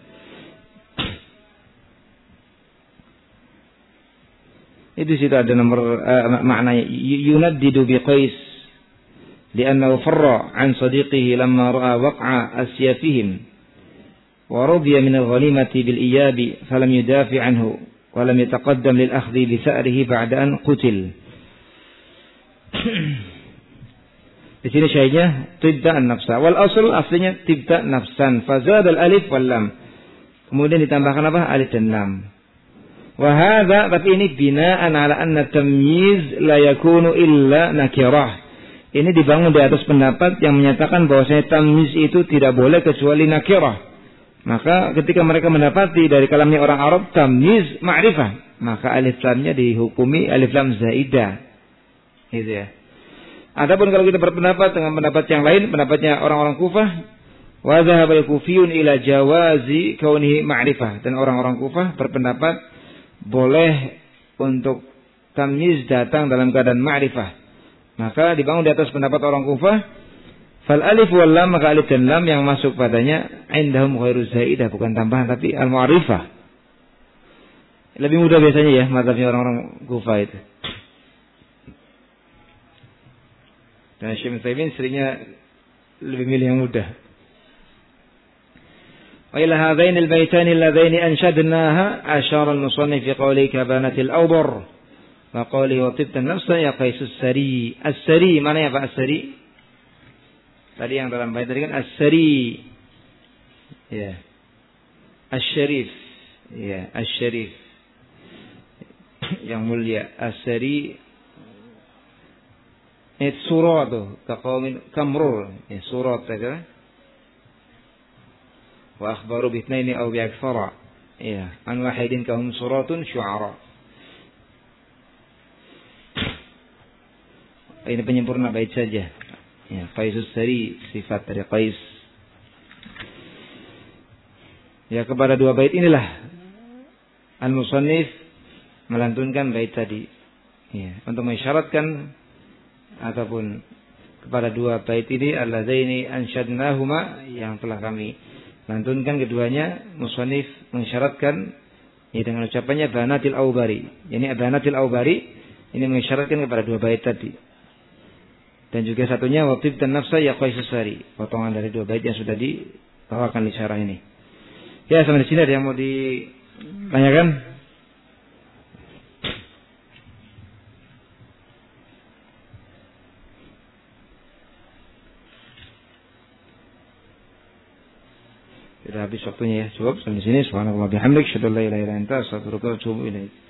Itu situ ada nomor maknanya yunaddidu bi Qais li'annahu farra 'an sadiqihi lamma ra'a waq'a asyafihim wa radiya min al-ghanimati bil iyabi falam yudafi' anhu wa lam yataqaddam lil akhdhi bi sa'rihi ba'da an qutil. Di sini syai'nya tibta an-nafsa wal asl, aslinya tibta nafsan fazad al-alif wal lam, kemudian ditambahkan apa? Alif dan lam. Wahada, tapi ini binaan ala anna tamyiz la yakunu illa nakirah. Ini dibangun di atas pendapat yang menyatakan bahwasanya tamyiz itu tidak boleh kecuali nakirah. Maka ketika mereka mendapati dari kalamnya orang Arab tamyiz ma'rifah, maka alif lamnya dihukumi alif lam zaidah. Gitu ya. Adapun kalau kita berpendapat dengan pendapat yang lain, pendapatnya orang-orang Kufah, wa dhahabal kufiyun ila jawazi kaunihi ma'rifah, dan orang-orang Kufah berpendapat boleh untuk tamyiz datang dalam keadaan ma'rifah. Maka dibangun di atas pendapat orang Kufah, fal alif wal lam, maka alif dan lam yang masuk padanya indahum ghairu zaidah, bukan tambahan tapi al-mu'arifah. Lebih mudah biasanya ya mazhabnya orang-orang Kufah itu. Dan Syekh Utsaimin seringnya lebih milih yang mudah. Wa ila hadaini al-baitani alladhaini anshadnaha asyara al-musannif fi qawli kabanat al-awbar wa qawli wa tibta an-nafsa ya Qais as-sari. As-sari mana ya Pak as-sari? Tadi yang dalam bait tadi kan as-sari. Ya. Asy-syarif. Ya, asy-syarif. Yang mulia, as-sari. Surat tuh, kaqaumin kamrul. Ya, surat saja. wa akhbaru bi itsnaini aw bi aktsara. Ya, an wahidin kahum suratun syu'ara. Ini penyempurna bait saja. Ya, Qaisus Sari sifat dari Qais. Ya, kepada dua bait inilah al-musannif melantunkan bait tadi. Ya, untuk mensyaratkan ataupun kepada dua bait ini alladzaini ansyadnahuma yang telah kami lantunkan keduanya, musannif mensyaratkan ya, dengan ucapannya banatil aubari. Yani banatil aubari ini mensyaratkan kepada dua bait tadi. Dan juga satunya waqif dan nafsa ya Qaisus Sari, potongan dari dua bait yang sudah dibawakan di syarah ini. Ya, sampai di sini ada yang mau ditanyakan? Sudah habis waktunya ya. Cukup sampai di sini. Subhanallah bihamdik, syadallah ilaha illa anta, astaghfiruka wa atubu ilaik.